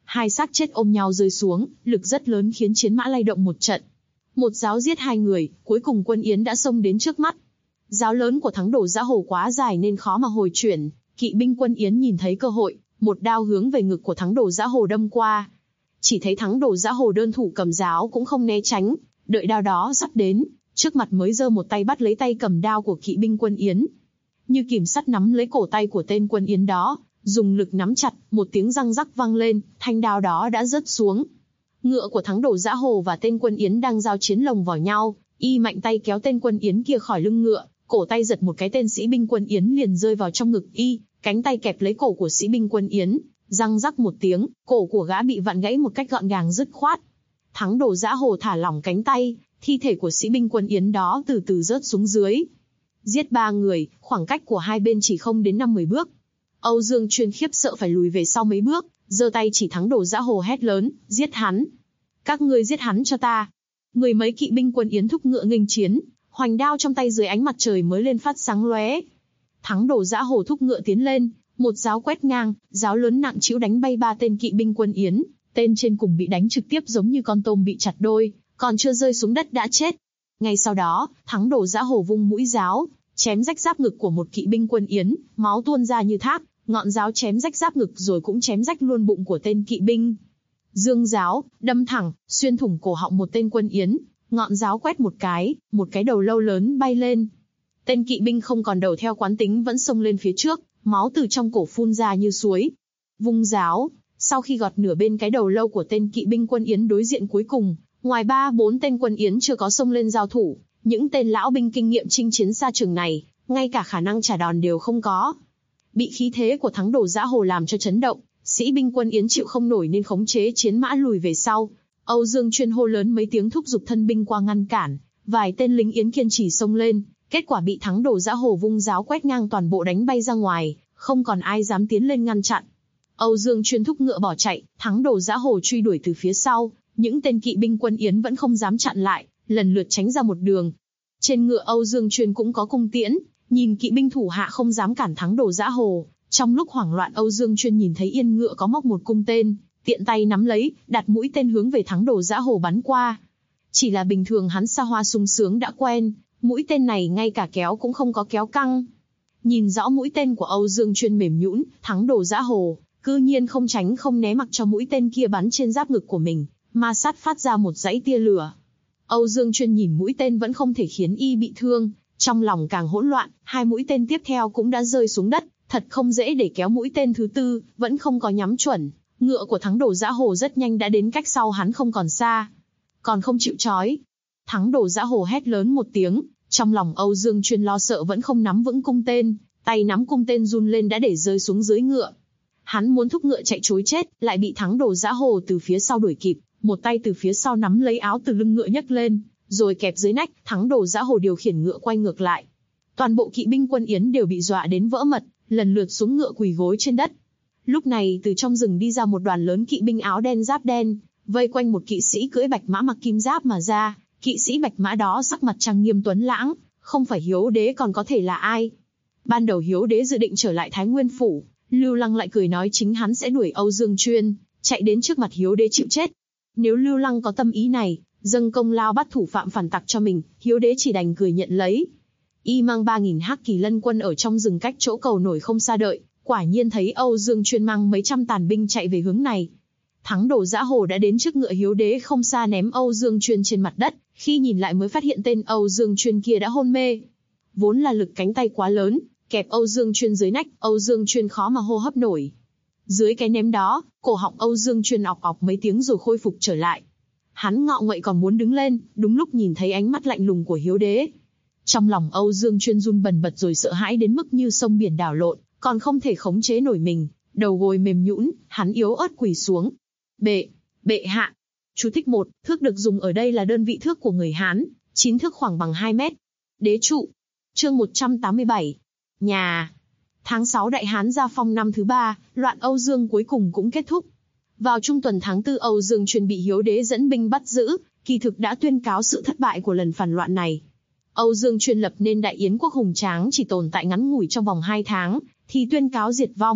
Hai xác chết ôm nhau rơi xuống, lực rất lớn khiến chiến mã lay động một trận. Một giáo giết hai người, cuối cùng quân Yến đã xông đến trước mắt. Giáo lớn của Thắng Đồ Giã Hồ quá dài nên khó mà hồi chuyển, kỵ binh quân Yến nhìn thấy cơ hội, một đao hướng về ngực của Thắng Đồ Giã Hồ đâm qua. Chỉ thấy Thắng Đồ Giã Hồ đơn thủ cầm giáo cũng không né tránh, đợi đao đó sắp đến, trước mặt mới giơ một tay bắt lấy tay cầm đao của kỵ binh quân Yến. Như kìm sắt nắm lấy cổ tay của tên quân Yến đó, dùng lực nắm chặt, một tiếng răng rắc vang lên, thanh đao đó đã rớt xuống. Ngựa của Thắng Đồ Giã Hồ và tên quân Yến đang giao chiến lồng vào nhau, y mạnh tay kéo tên quân Yến kia khỏi lưng ngựa, cổ tay giật một cái, tên sĩ binh quân Yến liền rơi vào trong ngực y, cánh tay kẹp lấy cổ của sĩ binh quân Yến, răng rắc một tiếng, cổ của gã bị vặn gãy một cách gọn gàng dứt khoát. Thắng Đồ Giã Hồ thả lỏng cánh tay, thi thể của sĩ binh quân Yến đó từ từ rớt xuống dưới. Giết 3 người, khoảng cách của hai bên chỉ không đến 5-10 bước. Âu Dương Chuyên khiếp sợ phải lùi về sau mấy bước, giơ tay chỉ Thắng Đồ Giã Hồ hét lớn, giết hắn. Các ngươi giết hắn cho ta. Người mấy kỵ binh quân Yến thúc ngựa nghênh chiến, hoành đao trong tay dưới ánh mặt trời mới lên phát sáng lóe. Thắng Đồ Giã Hồ thúc ngựa tiến lên, một giáo quét ngang, giáo lớn nặng trĩu đánh bay 3 tên kỵ binh quân Yến, tên trên cùng bị đánh trực tiếp giống như con tôm bị chặt đôi, còn chưa rơi xuống đất đã chết. Ngay sau đó, Thắng Đồ Giã Hồ vung mũi giáo, chém rách giáp ngực của một kỵ binh quân Yến, máu tuôn ra như thác, ngọn giáo chém rách giáp ngực rồi cũng chém rách luôn bụng của tên kỵ binh. Dương giáo, đâm thẳng, xuyên thủng cổ họng một tên quân Yến, ngọn giáo quét một cái đầu lâu lớn bay lên. Tên kỵ binh không còn đầu theo quán tính vẫn xông lên phía trước, máu từ trong cổ phun ra như suối. Vung giáo, sau khi gọt nửa bên cái đầu lâu của tên kỵ binh quân Yến đối diện cuối cùng, ngoài 3-4 tên quân Yến chưa có xông lên giao thủ, những tên lão binh kinh nghiệm chinh chiến xa trường này, ngay cả khả năng trả đòn đều không có. Bị khí thế của Thắng Đồ Giã Hồ làm cho chấn động, sĩ binh quân Yến chịu không nổi nên khống chế chiến mã lùi về sau. Âu Dương Chuyên hô lớn mấy tiếng thúc giục thân binh qua ngăn cản, vài tên lính Yến kiên trì xông lên, kết quả bị Thắng Đồ Giã Hồ vung giáo quét ngang toàn bộ đánh bay ra ngoài, không còn ai dám tiến lên ngăn chặn. Âu Dương Chuyên thúc ngựa bỏ chạy, Thắng Đồ Giã Hồ truy đuổi từ phía sau, những tên kỵ binh quân Yến vẫn không dám chặn lại, lần lượt tránh ra một đường. Trên ngựa Âu Dương Chuyên cũng có cung tiễn, nhìn kỵ binh thủ hạ không dám cản Thắng Đồ Giã Hồ. Trong lúc hoảng loạn, Âu Dương Chuyên nhìn thấy yên ngựa có móc một cung tên, tiện tay nắm lấy, đặt mũi tên hướng về Thắng Đồ Giã Hồ bắn qua. Chỉ là bình thường hắn xa hoa sung sướng đã quen, mũi tên này ngay cả kéo cũng không có kéo căng. Nhìn rõ mũi tên của Âu Dương Chuyên mềm nhũn, Thắng Đồ Giã Hồ cư nhiên không tránh không né, mặc cho mũi tên kia bắn trên giáp ngực của mình, ma sát phát ra một dãy tia lửa. Âu Dương Chuyên nhìn mũi tên vẫn không thể khiến y bị thương, trong lòng càng hỗn loạn, 2 mũi tên tiếp theo cũng đã rơi xuống đất, thật không dễ để kéo mũi tên thứ 4, vẫn không có nhắm chuẩn. Ngựa của Thắng Đồ Giã Hồ rất nhanh đã đến cách sau hắn không còn xa. Còn không chịu trói. Thắng Đồ Giã Hồ hét lớn một tiếng, trong lòng Âu Dương Chuyên lo sợ vẫn không nắm vững cung tên, tay nắm cung tên run lên đã để rơi xuống dưới ngựa. Hắn muốn thúc ngựa chạy trối chết, lại bị Thắng Đồ Giã Hồ từ phía sau đuổi kịp, một tay từ phía sau nắm lấy áo từ lưng ngựa nhấc lên, rồi kẹp dưới nách. Thắng Đồ Giã Hồ điều khiển ngựa quay ngược lại. Toàn bộ kỵ binh quân Yến đều bị dọa đến vỡ mật, lần lượt xuống ngựa quỳ gối trên đất. Lúc này từ trong rừng đi ra một đoàn lớn kỵ binh áo đen giáp đen, vây quanh một kỵ sĩ cưỡi bạch mã mặc kim giáp mà ra. Kỵ sĩ bạch mã đó sắc mặt trang nghiêm tuấn lãng, không phải Hiếu Đế còn có thể là ai. Ban đầu Hiếu Đế dự định trở lại Thái Nguyên Phủ, Lưu Lăng lại cười nói chính hắn sẽ đuổi Âu Dương Chuyên, chạy đến trước mặt Hiếu Đế chịu chết. Nếu Lưu Lăng có tâm ý này, dâng công lao bắt thủ phạm phản tặc cho mình, Hiếu Đế chỉ đành cười nhận lấy. Y mang 3.000 Hắc Kỳ Lân quân ở trong rừng cách chỗ cầu nổi không xa đợi, quả nhiên thấy Âu Dương Chuyên mang mấy trăm tàn binh chạy về hướng này. Thắng Đồ Giã Hồ đã đến trước ngựa Hiếu Đế không xa ném Âu Dương Chuyên trên mặt đất, khi nhìn lại mới phát hiện tên Âu Dương Chuyên kia đã hôn mê. Vốn là lực cánh tay quá lớn, kẹp Âu Dương Chuyên dưới nách, Âu Dương Chuyên khó mà hô hấp nổi. Dưới cái ném đó, cổ họng Âu Dương Chuyên ọc ọc mấy tiếng rồi khôi phục trở lại. Hắn ngọ nguậy còn muốn đứng lên, đúng lúc nhìn thấy ánh mắt lạnh lùng của Hiếu Đế. Trong lòng Âu Dương Chuyên run bần bật rồi sợ hãi đến mức như sông biển đảo lộn, còn không thể khống chế nổi mình, đầu gối mềm nhũn, hắn yếu ớt quỳ xuống. Bệ hạ. Chú thích 1, thước được dùng ở đây là đơn vị thước của người Hán, 9 thước khoảng bằng 2 mét. Đế trụ. Chương 187. Nhà. Tháng 6 Đại Hán Gia Phong năm thứ 3, loạn Âu Dương cuối cùng cũng kết thúc. Vào trung tuần tháng 4 Âu Dương Chuyên bị Hiếu Đế dẫn binh bắt giữ, kỳ thực đã tuyên cáo sự thất bại của lần phản loạn này. Âu Dương Chuyên lập nên đại yến quốc hùng tráng chỉ tồn tại ngắn ngủi trong vòng 2 tháng, thì tuyên cáo diệt vong,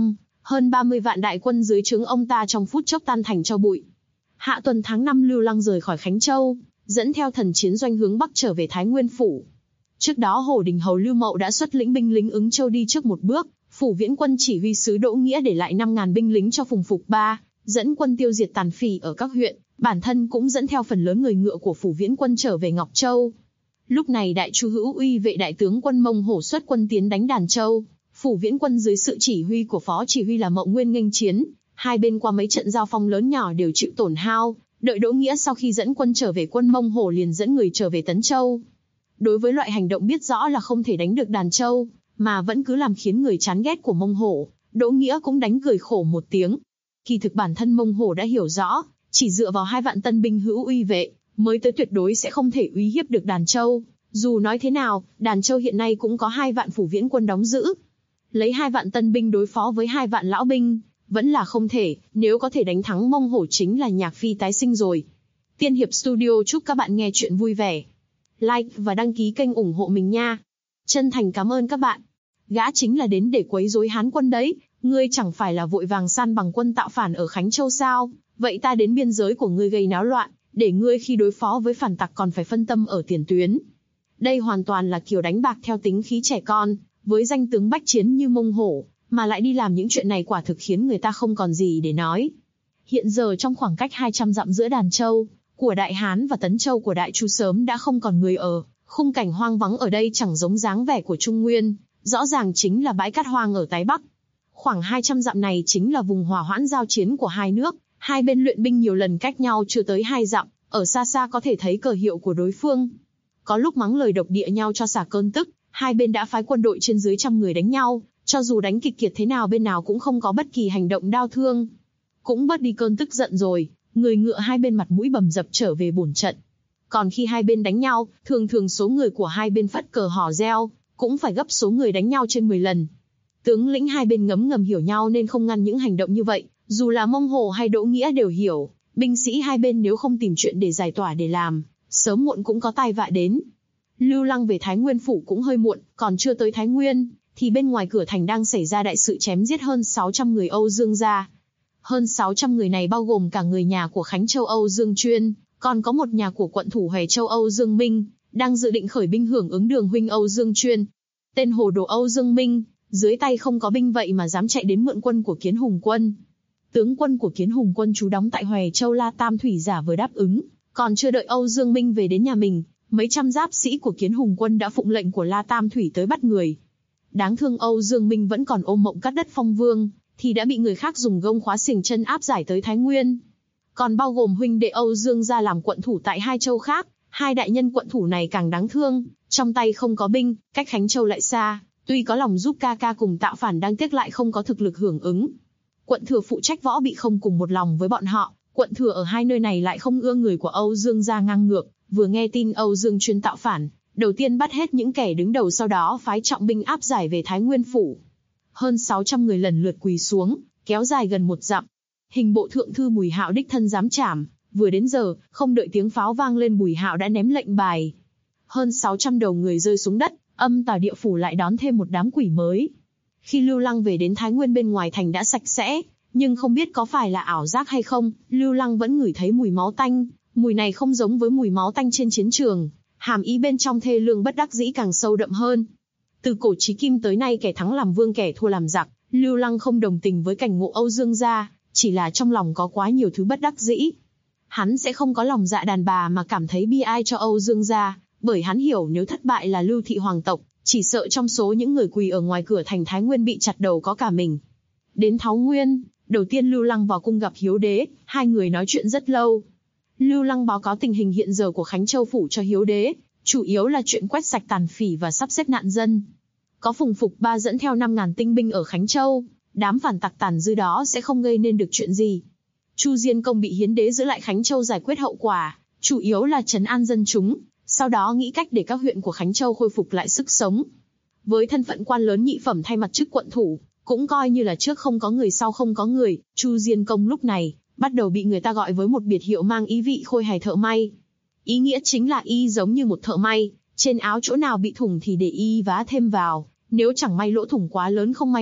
Hơn 30 vạn đại quân dưới trướng ông ta trong phút chốc tan thành tro bụi. Hạ tuần tháng 5 Lưu Lăng rời khỏi Khánh Châu, dẫn theo thần chiến doanh hướng Bắc trở về Thái Nguyên Phủ. Trước đó Hổ Đình Hầu Lưu Mậu đã xuất lĩnh binh lính Ứng Châu đi trước một bước, Phủ Viễn Quân chỉ huy sứ Đỗ Nghĩa để lại 5.000 binh lính cho Phùng Phục Ba, dẫn quân tiêu diệt tàn phỉ ở các huyện, bản thân cũng dẫn theo phần lớn người ngựa của Phủ Viễn Quân trở về Ngọc Châu. Lúc này Đại Chu Hữu Uy vệ đại tướng quân Mông Hổ xuất quân tiến đánh Đàn Châu, Phủ Viễn Quân dưới sự chỉ huy của phó chỉ huy là Mậu Nguyên nghênh chiến, hai bên qua mấy trận giao phong lớn nhỏ đều chịu tổn hao. Đợi Đỗ Nghĩa sau khi dẫn quân trở về, quân Mông Hổ liền dẫn người trở về Tấn Châu. Đối với loại hành động biết rõ là không thể đánh được Đàn Châu, mà vẫn cứ làm khiến người chán ghét của Mông Hổ, Đỗ Nghĩa cũng đánh cười khổ một tiếng. Kỳ thực bản thân Mông Hổ đã hiểu rõ, chỉ dựa vào 2 vạn tân binh Hữu Uy vệ, mới tới tuyệt đối sẽ không thể uy hiếp được Đàn Châu. Dù nói thế nào, Đàn Châu hiện nay cũng có 2 vạn Phủ Viễn Quân đóng giữ. Lấy 2 vạn tân binh đối phó với 2 vạn lão binh, vẫn là không thể, nếu có thể đánh thắng Mông Hổ chính là nhạc phi tái sinh rồi. Tiên Hiệp Studio chúc các bạn nghe chuyện vui vẻ. Like và đăng ký kênh ủng hộ mình nha. Chân thành cảm ơn các bạn. Gã chính là đến để quấy rối Hán quân đấy, ngươi chẳng phải là vội vàng san bằng quân tạo phản ở Khánh Châu sao? Vậy ta đến biên giới của ngươi gây náo loạn, để ngươi khi đối phó với phản tặc còn phải phân tâm ở tiền tuyến. Đây hoàn toàn là kiểu đánh bạc theo tính khí trẻ con, với danh tướng bách chiến như Mông Hổ, mà lại đi làm những chuyện này quả thực khiến người ta không còn gì để nói. Hiện giờ trong khoảng cách 200 dặm giữa Đàn Châu của Đại Hán và Tấn Châu của Đại Chu sớm đã không còn người ở, khung cảnh hoang vắng ở đây chẳng giống dáng vẻ của Trung Nguyên, rõ ràng chính là bãi cát hoang ở Tái Bắc. Khoảng 200 dặm này chính là vùng hòa hoãn giao chiến của hai nước, hai bên luyện binh nhiều lần cách nhau chưa tới 2 dặm, ở xa xa có thể thấy cờ hiệu của đối phương. Có lúc mắng lời độc địa nhau cho xả cơn tức, hai bên đã phái quân đội trên dưới 100 người đánh nhau, cho dù đánh kịch kiệt thế nào bên nào cũng không có bất kỳ hành động đau thương. Cũng bớt đi cơn tức giận rồi, người ngựa hai bên mặt mũi bầm dập trở về bổn trận. Còn khi hai bên đánh nhau, thường thường số người của hai bên phất cờ hò reo, cũng phải gấp số người đánh nhau trên 10 lần. Tướng lĩnh hai bên ngấm ngầm hiểu nhau nên không ngăn những hành động như vậy, dù là Mông Hổ hay Đỗ Nghĩa đều hiểu, binh sĩ hai bên nếu không tìm chuyện để giải tỏa để làm, sớm muộn cũng có tai vạ đến. Lưu Lăng về Thái Nguyên Phủ cũng hơi muộn, còn chưa tới Thái Nguyên, thì bên ngoài cửa thành đang xảy ra đại sự chém giết hơn 600 người Âu Dương gia. Hơn 600 người này bao gồm cả người nhà của Khánh Châu Âu Dương Chuyên, còn có một nhà của quận thủ Hoè Châu Âu Dương Minh, đang dự định khởi binh hưởng ứng Đường huynh Âu Dương Chuyên. Tên hồ đồ Âu Dương Minh, dưới tay không có binh vậy mà dám chạy đến mượn quân của Kiến Hùng quân. Tướng quân của Kiến Hùng quân trú đóng tại Hoè Châu La Tam Thủy giả vừa đáp ứng, còn chưa đợi Âu Dương Minh về đến nhà mình, mấy trăm giáp sĩ của Kiến Hùng quân đã phụng lệnh của La Tam Thủy tới bắt người. Đáng thương Âu Dương Minh vẫn còn ôm mộng cắt đất phong vương, thì đã bị người khác dùng gông khóa xiềng chân áp giải tới Thái Nguyên. Còn bao gồm huynh đệ Âu Dương gia làm quận thủ tại 2 châu khác, 2 đại nhân quận thủ này càng đáng thương, trong tay không có binh, cách Khánh Châu lại xa, tuy có lòng giúp ca ca cùng tạo phản đang tiếc lại không có thực lực hưởng ứng. Quận thừa phụ trách võ bị không cùng một lòng với bọn họ, quận thừa ở hai nơi này lại không ưa người của Âu Dương gia ngang ngược, vừa nghe tin Âu Dương Chuyên tạo phản, đầu tiên bắt hết những kẻ đứng đầu, sau đó phái trọng binh áp giải về Thái Nguyên Phủ. Hơn 600 người lần lượt quỳ xuống, kéo dài gần 1 dặm. Hình bộ thượng thư Bùi Hạo đích thân giám trảm, vừa đến giờ, không đợi tiếng pháo vang lên Bùi Hạo đã ném lệnh bài. Hơn 600 đầu người rơi xuống đất, âm tào địa phủ lại đón thêm một đám quỷ mới. Khi Lưu Lăng về đến Thái Nguyên, bên ngoài thành đã sạch sẽ, nhưng không biết có phải là ảo giác hay không, Lưu Lăng vẫn ngửi thấy mùi máu tanh, mùi này không giống với mùi máu tanh trên chiến trường, hàm ý bên trong thê lương bất đắc dĩ càng sâu đậm hơn. Từ cổ chí kim tới nay, kẻ thắng làm vương kẻ thua làm giặc, Lưu Lăng không đồng tình với cảnh ngộ Âu Dương gia, chỉ là trong lòng có quá nhiều thứ bất đắc dĩ. Hắn sẽ không có lòng dạ đàn bà mà cảm thấy bi ai cho Âu Dương gia, bởi hắn hiểu nếu thất bại là Lưu thị hoàng tộc, chỉ sợ trong số những người quỳ ở ngoài cửa thành Thái Nguyên bị chặt đầu có cả mình. Đến Tháo Nguyên, đầu tiên Lưu Lăng vào cung gặp Hiếu Đế, hai người nói chuyện rất lâu. Lưu Lăng báo cáo tình hình hiện giờ của Khánh Châu Phủ cho Hiếu Đế, chủ yếu là chuyện quét sạch tàn phỉ và sắp xếp nạn dân. Có Phùng Phục Ba dẫn theo 5.000 tinh binh ở Khánh Châu, đám phản tặc tàn dư đó sẽ không gây nên được chuyện gì. Chu Diên Công bị Hiến Đế giữ lại Khánh Châu giải quyết hậu quả, chủ yếu là trấn an dân chúng, sau đó nghĩ cách để các huyện của Khánh Châu khôi phục lại sức sống. Với thân phận quan lớn nhị phẩm thay mặt chức quận thủ, cũng coi như là trước không có người sau không có người, Chu Diên Công lúc này bắt đầu bị người ta gọi với một biệt hiệu mang ý vị khôi hài thợ may. Ý nghĩa chính là y giống như một thợ may, trên áo chỗ nào bị thủng thì để y vá thêm vào, nếu chẳng may lỗ thủng quá lớn không may được,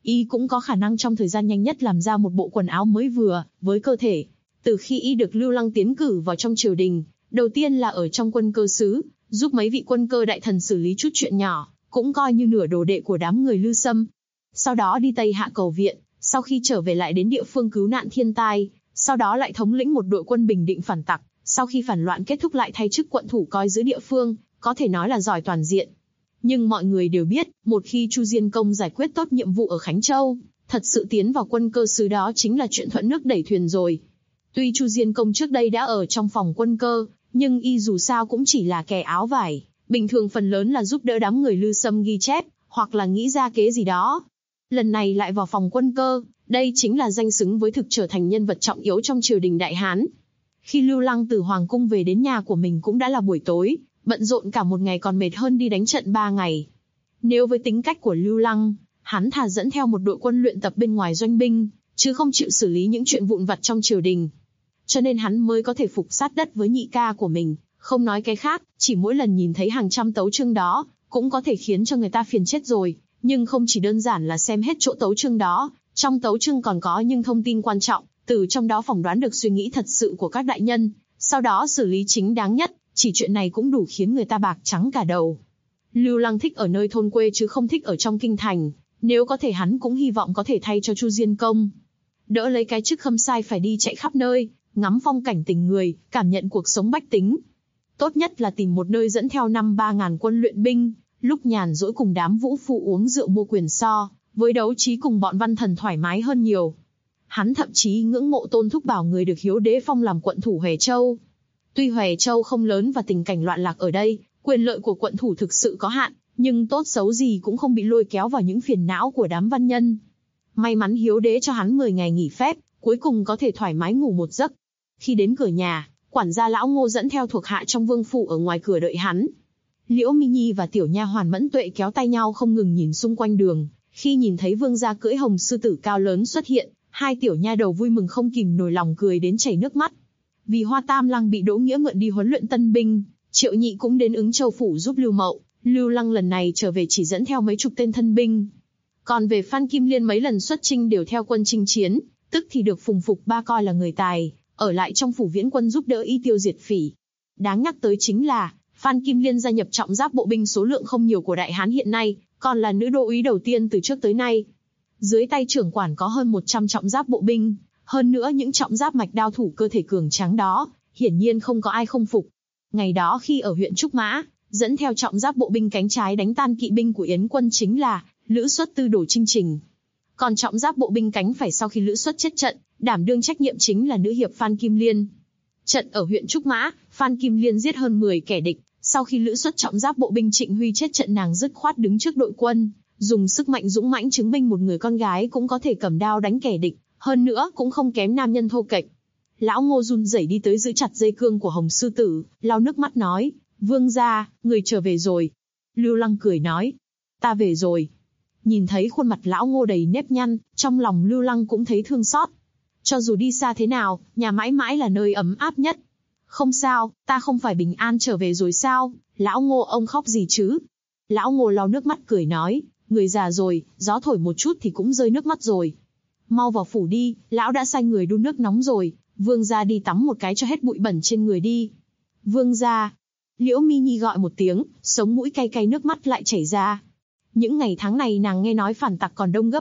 Y cũng có khả năng trong thời gian nhanh nhất làm ra một bộ quần áo mới vừa với cơ thể. Từ khi Y được Lưu Lăng tiến cử vào trong triều đình, đầu tiên là ở trong quân cơ xứ, giúp mấy vị quân cơ đại thần xử lý chút chuyện nhỏ, cũng coi như nửa đồ đệ của đám người Lư Sâm. Sau đó đi Tây Hạ cầu viện, sau khi trở về lại đến địa phương cứu nạn thiên tai, sau đó lại thống lĩnh một đội quân bình định phản tặc, sau khi phản loạn kết thúc lại thay chức quận thủ coi giữ địa phương, có thể nói là giỏi toàn diện. Nhưng mọi người đều biết, một khi Chu Diên Công giải quyết tốt nhiệm vụ ở Khánh Châu, thật sự tiến vào quân cơ xứ đó chính là chuyện thuận nước đẩy thuyền rồi. Tuy Chu Diên Công trước đây đã ở trong phòng quân cơ, nhưng Y dù sao cũng chỉ là kẻ áo vải, bình thường phần lớn là giúp đỡ đám người Lư Sâm ghi chép, hoặc là nghĩ ra kế gì đó. Lần này lại vào phòng quân cơ, đây chính là danh xứng với thực trở thành nhân vật trọng yếu trong triều đình Đại Hán. Khi Lưu Lăng từ Hoàng Cung về đến nhà của mình cũng đã là buổi tối, bận rộn cả một ngày còn mệt hơn đi đánh trận 3 ngày. Nếu với tính cách của Lưu Lăng, hắn thà dẫn theo một đội quân luyện tập bên ngoài doanh binh, chứ không chịu xử lý những chuyện vụn vặt trong triều đình. Cho nên hắn mới có thể phục sát đất với nhị ca của mình, không nói cái khác, chỉ mỗi lần nhìn thấy hàng trăm tấu chương đó, cũng có thể khiến cho người ta phiền chết rồi. Nhưng không chỉ đơn giản là xem hết chỗ tấu chương đó, trong tấu chương còn có những thông tin quan trọng, từ trong đó phỏng đoán được suy nghĩ thật sự của các đại nhân, sau đó xử lý chính đáng nhất, chỉ chuyện này cũng đủ khiến người ta bạc trắng cả đầu. Lưu Lăng thích ở nơi thôn quê chứ không thích ở trong kinh thành, nếu có thể hắn cũng hy vọng có thể thay cho Chu Diên Công. Đỡ lấy cái chức khâm sai phải đi chạy khắp nơi, ngắm phong cảnh tình người, cảm nhận cuộc sống bách tính. Tốt nhất là tìm một nơi dẫn theo 5-3 ngàn quân luyện binh, lúc nhàn rỗi cùng đám vũ phu uống rượu mua quyền so, với đấu trí cùng bọn văn thần thoải mái hơn nhiều. Hắn thậm chí ngưỡng mộ Tôn Thúc Bảo người được Hiếu Đế phong làm quận thủ Huệ Châu. Tuy Huệ Châu không lớn và tình cảnh loạn lạc ở đây, quyền lợi của quận thủ thực sự có hạn, nhưng tốt xấu gì cũng không bị lôi kéo vào những phiền não của đám văn nhân. May mắn Hiếu Đế cho hắn 10 ngày nghỉ phép, cuối cùng có thể thoải mái ngủ một giấc. Khi đến cửa nhà, quản gia lão Ngô dẫn theo thuộc hạ trong vương phủ ở ngoài cửa đợi hắn. Liễu Mi Nhi và tiểu nha hoàn Mẫn Tuệ kéo tay nhau không ngừng nhìn xung quanh đường. Khi nhìn thấy vương gia cưỡi hồng sư tử cao lớn xuất hiện, hai tiểu nha đầu vui mừng không kìm nổi lòng cười đến chảy nước mắt. Vì Hoa Tam Lăng bị Đỗ Nghĩa mượn đi huấn luyện tân binh, Triệu Nhị cũng đến Ứng Châu phủ giúp Lưu Mậu. Lưu Lăng lần này trở về chỉ dẫn theo mấy chục tên thân binh. Còn về Phan Kim Liên mấy lần xuất chinh đều theo quân chinh chiến, tức thì được Phùng Phục Ba coi là người tài, ở lại trong phủ Viễn Quân giúp đỡ y tiêu diệt phỉ. Đáng nhắc tới chính là, Phan Kim Liên gia nhập trọng giáp bộ binh số lượng không nhiều của Đại Hán hiện nay, còn là nữ đô úy đầu tiên từ trước tới nay. Dưới tay trưởng quản có hơn 100 trọng giáp bộ binh, hơn nữa những trọng giáp mạch đao thủ cơ thể cường tráng đó, hiển nhiên không có ai không phục. Ngày đó khi ở huyện Trúc Mã, dẫn theo trọng giáp bộ binh cánh trái đánh tan kỵ binh của Yến quân chính là Lữ Xuất Tư Đồ Trinh Trình. Còn trọng giáp bộ binh cánh phải sau khi Lữ Xuất chết trận, đảm đương trách nhiệm chính là nữ hiệp Phan Kim Liên. Trận ở huyện Trúc Mã, Phan Kim Liên giết hơn 10 kẻ địch, sau khi Lữ Xuất trọng giáp bộ binh Trịnh Huy chết trận nàng dứt khoát đứng trước đội quân, dùng sức mạnh dũng mãnh chứng minh một người con gái cũng có thể cầm đao đánh kẻ địch, hơn nữa cũng không kém nam nhân thô kệch. Lão Ngô run rẩy đi tới giữ chặt dây cương của Hồng sư tử, lau nước mắt nói: "Vương gia, người trở về rồi." Lưu Lăng cười nói: "Ta về rồi." Nhìn thấy khuôn mặt lão Ngô đầy nếp nhăn, trong lòng Lưu Lăng cũng thấy thương xót. Cho dù đi xa thế nào, nhà mãi mãi là nơi ấm áp nhất. "Không sao, ta không phải bình an trở về rồi sao? Lão Ngô ông khóc gì chứ?" Lão Ngô lau nước mắt cười nói: "Người già rồi, gió thổi một chút thì cũng rơi nước mắt rồi. Mau vào phủ đi, lão đã sai người đun nước nóng rồi, vương gia đi tắm một cái cho hết bụi bẩn trên người đi." "Vương gia." Liễu Mi Nhi gọi một tiếng, sống mũi cay cay nước mắt lại chảy ra. Những ngày tháng này nàng nghe nói phản tặc còn đông gấp.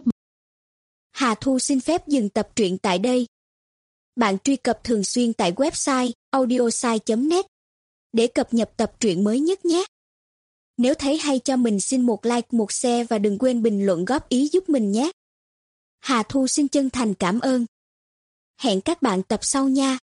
Hà Thu xin phép dừng tập truyện tại đây. Bạn truy cập thường xuyên tại website audiosai.net để cập nhật tập truyện mới nhất nhé. Nếu thấy hay cho mình xin một like, một share và đừng quên bình luận góp ý giúp mình nhé. Hà Thu xin chân thành cảm ơn. Hẹn các bạn tập sau nha.